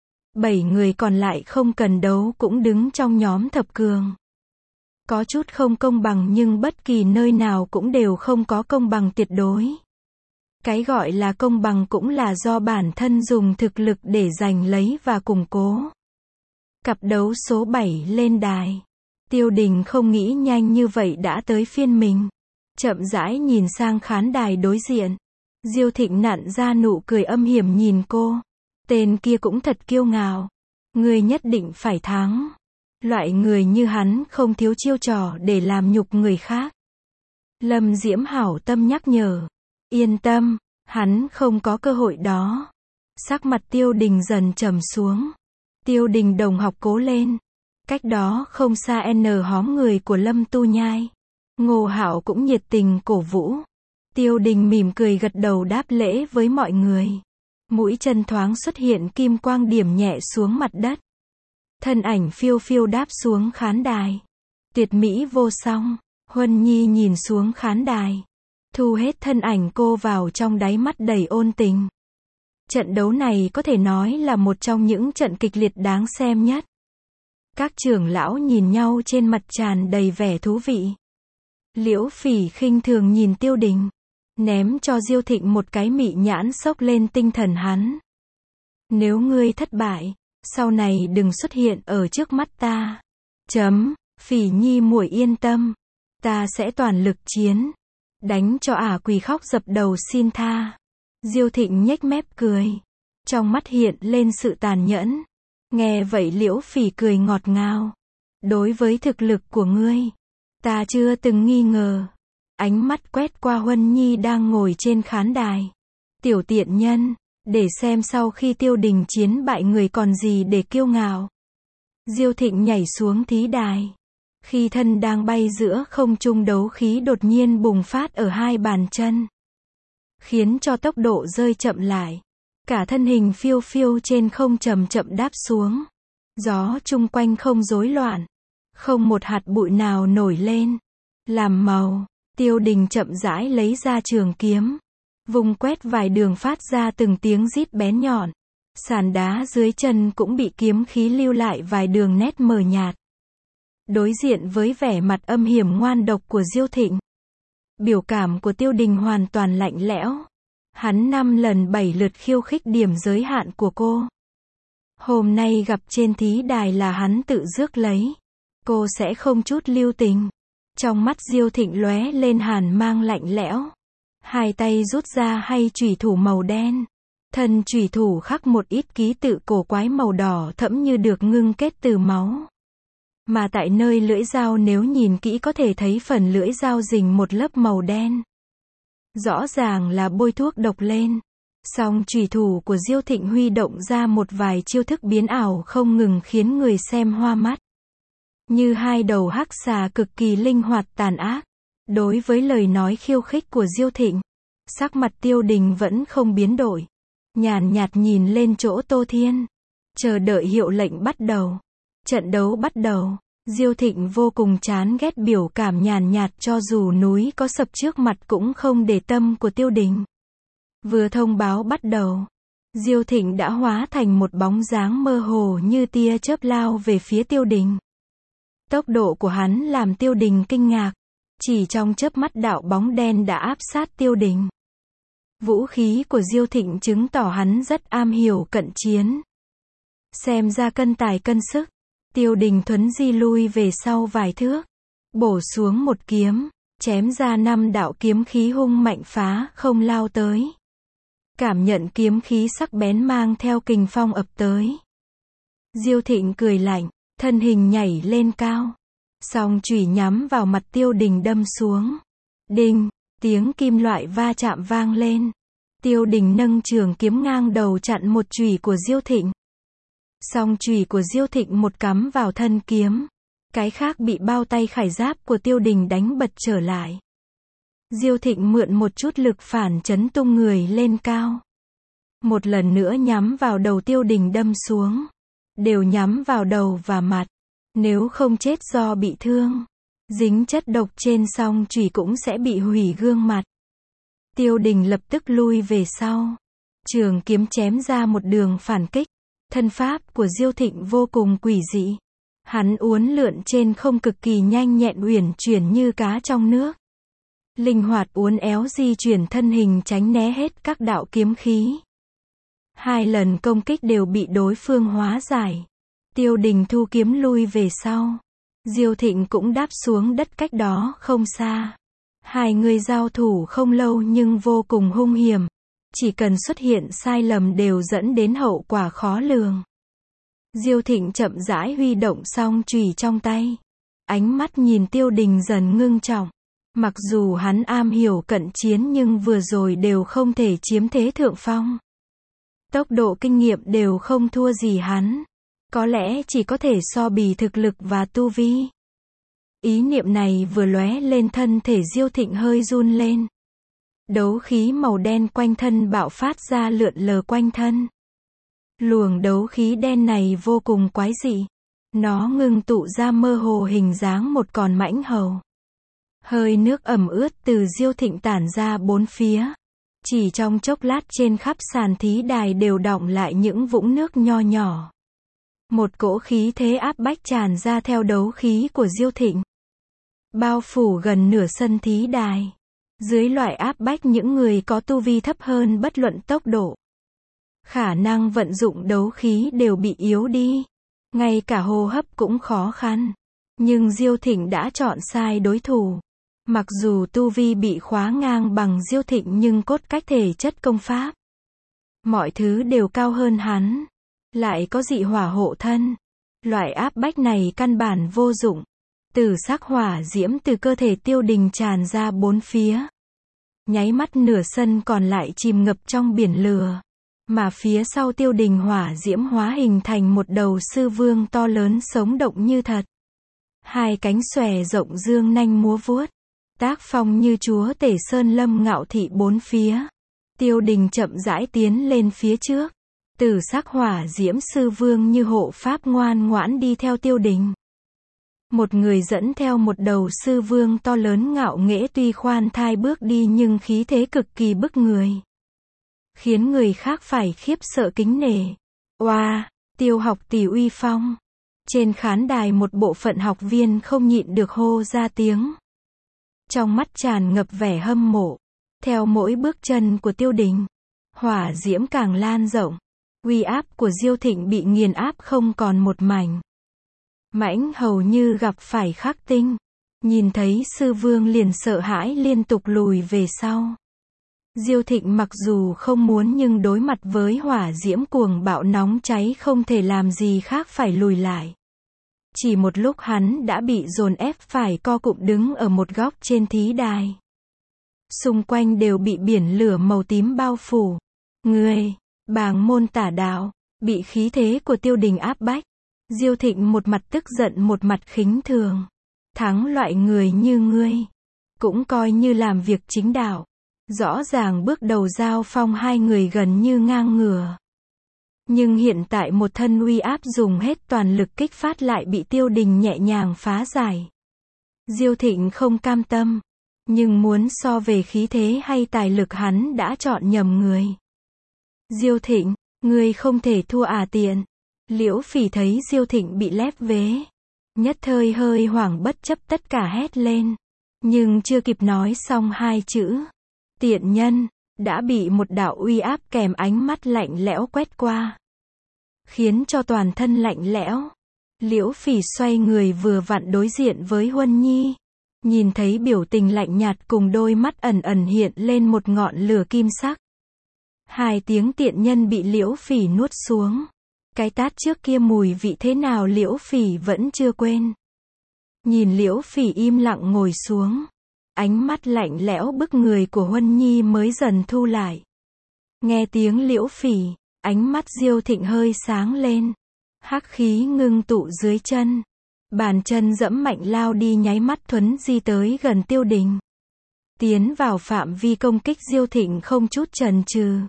7 người còn lại không cần đấu cũng đứng trong nhóm thập cường. Có chút không công bằng nhưng bất kỳ nơi nào cũng đều không có công bằng tuyệt đối. Cái gọi là công bằng cũng là do bản thân dùng thực lực để giành lấy và củng cố. Cặp đấu số 7 lên đài. Tiêu Đình không nghĩ nhanh như vậy đã tới phiên mình. Chậm rãi nhìn sang khán đài đối diện. Diêu Thịnh nặn ra nụ cười âm hiểm nhìn cô. Tên kia cũng thật kiêu ngạo. Ngươi nhất định phải thắng. Loại người như hắn không thiếu chiêu trò để làm nhục người khác. Lâm Diễm hảo tâm nhắc nhở. Yên tâm, hắn không có cơ hội đó. Sắc mặt Tiêu Đình dần trầm xuống. Tiêu Đình đồng học cố lên. Cách đó không xa hóm người của Lâm Tu Nhai. Ngô Hạo cũng nhiệt tình cổ vũ. Tiêu Đình mỉm cười gật đầu đáp lễ với mọi người. Mũi chân thoáng xuất hiện kim quang điểm nhẹ xuống mặt đất. Thân ảnh phiêu phiêu đáp xuống khán đài. Tuyệt mỹ vô song. Huân Nhi nhìn xuống khán đài. Thu hết thân ảnh cô vào trong đáy mắt đầy ôn tình. Trận đấu này có thể nói là một trong những trận kịch liệt đáng xem nhất. Các trưởng lão nhìn nhau trên mặt tràn đầy vẻ thú vị. Liễu Phỉ khinh thường nhìn Tiêu Đình. ném cho Diêu Thịnh một cái mị nhãn xốc lên tinh thần hắn. Nếu ngươi thất bại, sau này đừng xuất hiện ở trước mắt ta. Phỉ Nhi muội yên tâm, ta sẽ toàn lực chiến, đánh cho ả quỳ khóc dập đầu xin tha. Diêu Thịnh nhếch mép cười, trong mắt hiện lên sự tàn nhẫn. Nghe vậy Liễu Phỉ cười ngọt ngào. Đối với thực lực của ngươi, ta chưa từng nghi ngờ. Ánh mắt quét qua Huân Nhi đang ngồi trên khán đài. Tiểu tiện nhân, để xem sau khi Tiêu Đình chiến bại người còn gì để kiêu ngạo. Diêu Thịnh nhảy xuống thí đài. Khi thân đang bay giữa không trung đấu khí đột nhiên bùng phát ở hai bàn chân, khiến cho tốc độ rơi chậm lại. Cả thân hình phiêu phiêu trên không chậm chậm đáp xuống. Gió chung quanh không rối loạn, không một hạt bụi nào nổi lên. Làm màu, Tiêu Đình chậm rãi lấy ra trường kiếm, vùng quét vài đường phát ra từng tiếng rít bén nhọn. Sàn đá dưới chân cũng bị kiếm khí lưu lại vài đường nét mờ nhạt. Đối diện với vẻ mặt âm hiểm ngoan độc của Diêu Thịnh, biểu cảm của Tiêu Đình hoàn toàn lạnh lẽo. Hắn 5 lần 7 lượt khiêu khích điểm giới hạn của cô. Hôm nay gặp trên thí đài là hắn tự rước lấy. Cô sẽ không chút lưu tình. Trong mắt Diêu Thịnh lóe lên hàn mang lạnh lẽo. Hai tay rút ra hay chủy thủ màu đen. Thân chủy thủ khắc một ít ký tự cổ quái màu đỏ thẫm như được ngưng kết từ máu. Mà tại nơi lưỡi dao nếu nhìn kỹ có thể thấy phần lưỡi dao rình một lớp màu đen. Rõ ràng là bôi thuốc độc lên. Song chủy thủ của Diêu Thịnh huy động ra một vài chiêu thức biến ảo không ngừng khiến người xem hoa mắt. Như hai đầu hắc xà cực kỳ linh hoạt tàn ác. Đối với lời nói khiêu khích của Diêu Thịnh, sắc mặt Tiêu Đình vẫn không biến đổi. Nhàn nhạt nhìn lên chỗ Tô Thiên, chờ đợi hiệu lệnh bắt đầu. Trận đấu bắt đầu. Diêu Thịnh vô cùng chán ghét biểu cảm nhàn nhạt cho dù núi có sập trước mặt cũng không để tâm của Tiêu Đình. Vừa thông báo bắt đầu, Diêu Thịnh đã hóa thành một bóng dáng mơ hồ như tia chớp lao về phía Tiêu Đình. Tốc độ của hắn làm Tiêu Đình kinh ngạc. Chỉ trong chớp mắt đạo bóng đen đã áp sát Tiêu Đình. Vũ khí của Diêu Thịnh chứng tỏ hắn rất am hiểu cận chiến. Xem ra cân tài cân sức. Tiêu Đình thuấn di lui về sau vài thước, bổ xuống một kiếm, chém ra 5 đạo kiếm khí hung mạnh phá không lao tới. Cảm nhận kiếm khí sắc bén mang theo kình phong ập tới. Diêu Thịnh cười lạnh, thân hình nhảy lên cao. Song chủy nhắm vào mặt Tiêu Đình đâm xuống. Đinh, tiếng kim loại va chạm vang lên. Tiêu Đình nâng trường kiếm ngang đầu chặn một chủy của Diêu Thịnh. Song chủy của Diêu Thịnh một cắm vào thân kiếm. Cái khác bị bao tay khải giáp của Tiêu Đình đánh bật trở lại. Diêu Thịnh mượn một chút lực phản chấn tung người lên cao. Một lần nữa nhắm vào đầu Tiêu Đình đâm xuống. Đều nhắm vào đầu và mặt. Nếu không chết do bị thương, dính chất độc trên song chủy cũng sẽ bị hủy gương mặt. Tiêu Đình lập tức lui về sau. Trường kiếm chém ra một đường phản kích. Thân pháp của Diêu Thịnh vô cùng quỷ dị. Hắn uốn lượn trên không cực kỳ nhanh nhẹn uyển chuyển như cá trong nước. Linh hoạt uốn éo di chuyển thân hình tránh né hết các đạo kiếm khí. 2 lần công kích đều bị đối phương hóa giải. Tiêu Đình thu kiếm lui về sau. Diêu Thịnh cũng đáp xuống đất cách đó không xa. Hai người giao thủ không lâu nhưng vô cùng hung hiểm. Chỉ cần xuất hiện sai lầm đều dẫn đến hậu quả khó lường. Diêu Thịnh chậm rãi huy động song chùy trong tay. Ánh mắt nhìn Tiêu Đình dần ngưng trọng. Mặc dù hắn am hiểu cận chiến nhưng vừa rồi đều không thể chiếm thế thượng phong. Tốc độ kinh nghiệm đều không thua gì hắn. Có lẽ chỉ có thể so bì thực lực và tu vi. Ý niệm này vừa lóe lên thân thể Diêu Thịnh hơi run lên. Đấu khí màu đen quanh thân bạo phát ra lượn lờ quanh thân. Luồng đấu khí đen này vô cùng quái dị. Nó ngưng tụ ra mơ hồ hình dáng một con mãnh hầu. Hơi nước ẩm ướt từ Diêu Thịnh tản ra bốn phía. Chỉ trong chốc lát trên khắp sàn thí đài đều đọng lại những vũng nước nho nhỏ. Một cỗ khí thế áp bách tràn ra theo đấu khí của Diêu Thịnh. Bao phủ gần nửa sân thí đài. Dưới loại áp bách những người có tu vi thấp hơn bất luận tốc độ, khả năng vận dụng đấu khí đều bị yếu đi. Ngay cả hô hấp cũng khó khăn. Nhưng Diêu Thịnh đã chọn sai đối thủ. Mặc dù tu vi bị khóa ngang bằng Diêu Thịnh nhưng cốt cách thể chất công pháp, mọi thứ đều cao hơn hắn. Lại có dị hỏa hộ thân. Loại áp bách này căn bản vô dụng. Tử sắc hỏa diễm từ cơ thể Tiêu Đình tràn ra bốn phía. Nháy mắt nửa sân còn lại chìm ngập trong biển lửa. Mà phía sau Tiêu Đình hỏa diễm hóa hình thành một đầu sư vương to lớn sống động như thật. Hai cánh xòe rộng dương nanh múa vuốt. Tác phong như chúa tể sơn lâm ngạo thị bốn phía. Tiêu Đình chậm rãi tiến lên phía trước. Tử sắc hỏa diễm sư vương như hộ pháp ngoan ngoãn đi theo Tiêu Đình. Một người dẫn theo một đầu sư vương to lớn ngạo nghễ, tuy khoan thai bước đi nhưng khí thế cực kỳ bức người, khiến người khác phải khiếp sợ kính nể. Oa, Tiêu học tỷ uy phong. Trên khán đài một bộ phận học viên không nhịn được hô ra tiếng. Trong mắt tràn ngập vẻ hâm mộ. Theo mỗi bước chân của Tiêu Đình, hỏa diễm càng lan rộng. Uy áp của Diêu Thịnh bị nghiền áp không còn một mảnh. Mãnh hầu như gặp phải khắc tinh. Nhìn thấy sư vương liền sợ hãi liên tục lùi về sau. Diêu Thịnh mặc dù không muốn nhưng đối mặt với hỏa diễm cuồng bạo nóng cháy không thể làm gì khác phải lùi lại. Chỉ một lúc hắn đã bị dồn ép phải co cụm đứng ở một góc trên thí đài. Xung quanh đều bị biển lửa màu tím bao phủ. Người, bàng môn tả đạo, bị khí thế của Tiêu Đình áp bách. Diêu Thịnh một mặt tức giận một mặt khinh thường. Thắng loại người như ngươi, cũng coi như làm việc chính đạo. Rõ ràng bước đầu giao phong hai người gần như ngang ngửa. Nhưng hiện tại một thân uy áp dùng hết toàn lực kích phát lại bị Tiêu Đình nhẹ nhàng phá giải. Diêu Thịnh không cam tâm, nhưng muốn so về khí thế hay tài lực hắn đã chọn nhầm người. Diêu Thịnh, ngươi không thể thua à tiện. Liễu Phỉ thấy Diêu Thịnh bị lép vế, nhất thời hơi hoảng bất chấp tất cả hét lên. Nhưng chưa kịp nói xong hai chữ tiện nhân, đã bị một đạo uy áp kèm ánh mắt lạnh lẽo quét qua, khiến cho toàn thân lạnh lẽo. Liễu Phỉ xoay người vừa vặn đối diện với Huân Nhi, nhìn thấy biểu tình lạnh nhạt cùng đôi mắt ẩn ẩn hiện lên một ngọn lửa kim sắc. Hai tiếng tiện nhân bị Liễu Phỉ nuốt xuống. Cái tát trước kia mùi vị thế nào Liễu Phỉ vẫn chưa quên. Nhìn Liễu Phỉ im lặng ngồi xuống, ánh mắt lạnh lẽo bức người của Huân Nhi mới dần thu lại. Nghe tiếng Liễu Phỉ, ánh mắt Diêu Thịnh hơi sáng lên. Hắc khí ngưng tụ dưới chân. Bàn chân dẫm mạnh lao đi nháy mắt thuấn di tới gần Tiêu Đình. Tiến vào phạm vi công kích Diêu Thịnh không chút chần chừ.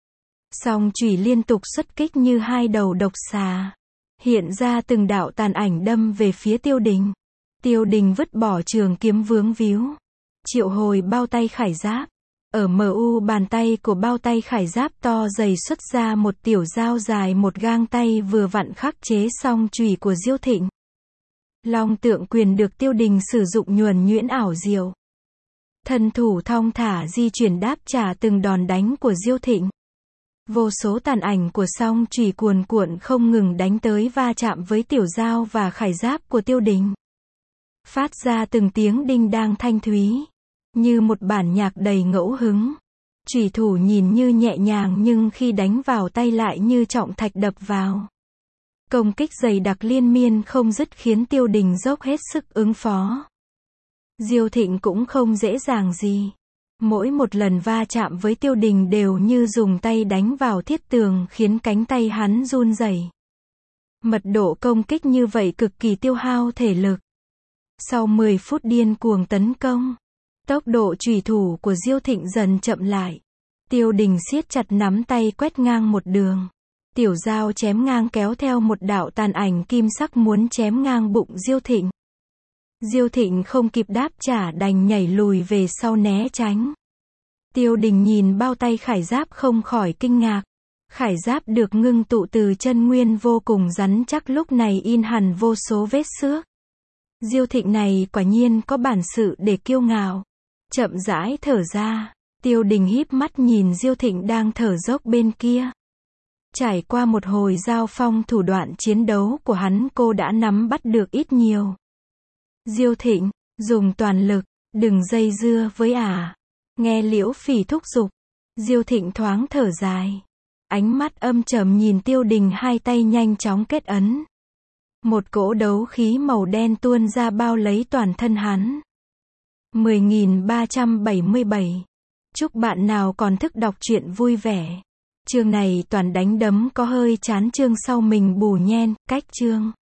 Song chùy liên tục xuất kích như hai đầu độc xà. Hiện ra từng đạo tàn ảnh đâm về phía Tiêu Đình. Tiêu Đình vứt bỏ trường kiếm vướng víu. Triệu hồi bao tay khải giáp. Ở MU bàn tay của bao tay khải giáp to dày xuất ra một tiểu dao dài một gang tay vừa vặn khắc chế xong chùy của Diêu Thịnh. Long tượng quyền được Tiêu Đình sử dụng nhuần nhuyễn ảo diệu. Thân thủ thong thả di chuyển đáp trả từng đòn đánh của Diêu Thịnh. Vô số tàn ảnh của song chùy cuồn cuộn không ngừng đánh tới va chạm với tiểu dao và khải giáp của Tiêu Đình. Phát ra từng tiếng đinh đang thanh thúy, như một bản nhạc đầy ngẫu hứng. Chùy thủ nhìn như nhẹ nhàng nhưng khi đánh vào tay lại như trọng thạch đập vào. Công kích dày đặc liên miên không dứt khiến Tiêu Đình dốc hết sức ứng phó. Diêu Thịnh cũng không dễ dàng gì. Mỗi một lần va chạm với Tiêu Đình đều như dùng tay đánh vào thiết tường khiến cánh tay hắn run rẩy. Mật độ công kích như vậy cực kỳ tiêu hao thể lực. Sau 10 phút điên cuồng tấn công, tốc độ chùy thủ của Diêu Thịnh dần chậm lại. Tiêu Đình siết chặt nắm tay quét ngang một đường. Tiểu dao chém ngang kéo theo một đạo tàn ảnh kim sắc muốn chém ngang bụng Diêu Thịnh. Diêu Thịnh không kịp đáp trả đành nhảy lùi về sau né tránh. Tiêu Đình nhìn bao tay khải giáp không khỏi kinh ngạc. Khải giáp được ngưng tụ từ chân nguyên vô cùng rắn chắc lúc này in hẳn vô số vết xước. Diêu Thịnh này quả nhiên có bản sự để kiêu ngạo. chậm rãi thở ra. Tiêu Đình híp mắt nhìn Diêu Thịnh đang thở dốc bên kia. Trải qua một hồi giao phong, thủ đoạn chiến đấu của hắn cô đã nắm bắt được ít nhiều. Diêu Thịnh, dùng toàn lực, đừng dây dưa với ả. Nghe Liễu Phỉ thúc giục, Diêu Thịnh thoáng thở dài. Ánh mắt âm trầm nhìn Tiêu Đình, hai tay nhanh chóng kết ấn. Một cỗ đấu khí màu đen tuôn ra bao lấy toàn thân hắn. 10.377. Chúc bạn nào còn thức đọc truyện vui vẻ. Chương này toàn đánh đấm có hơi chán, chương sau mình bù nhen, cách chương.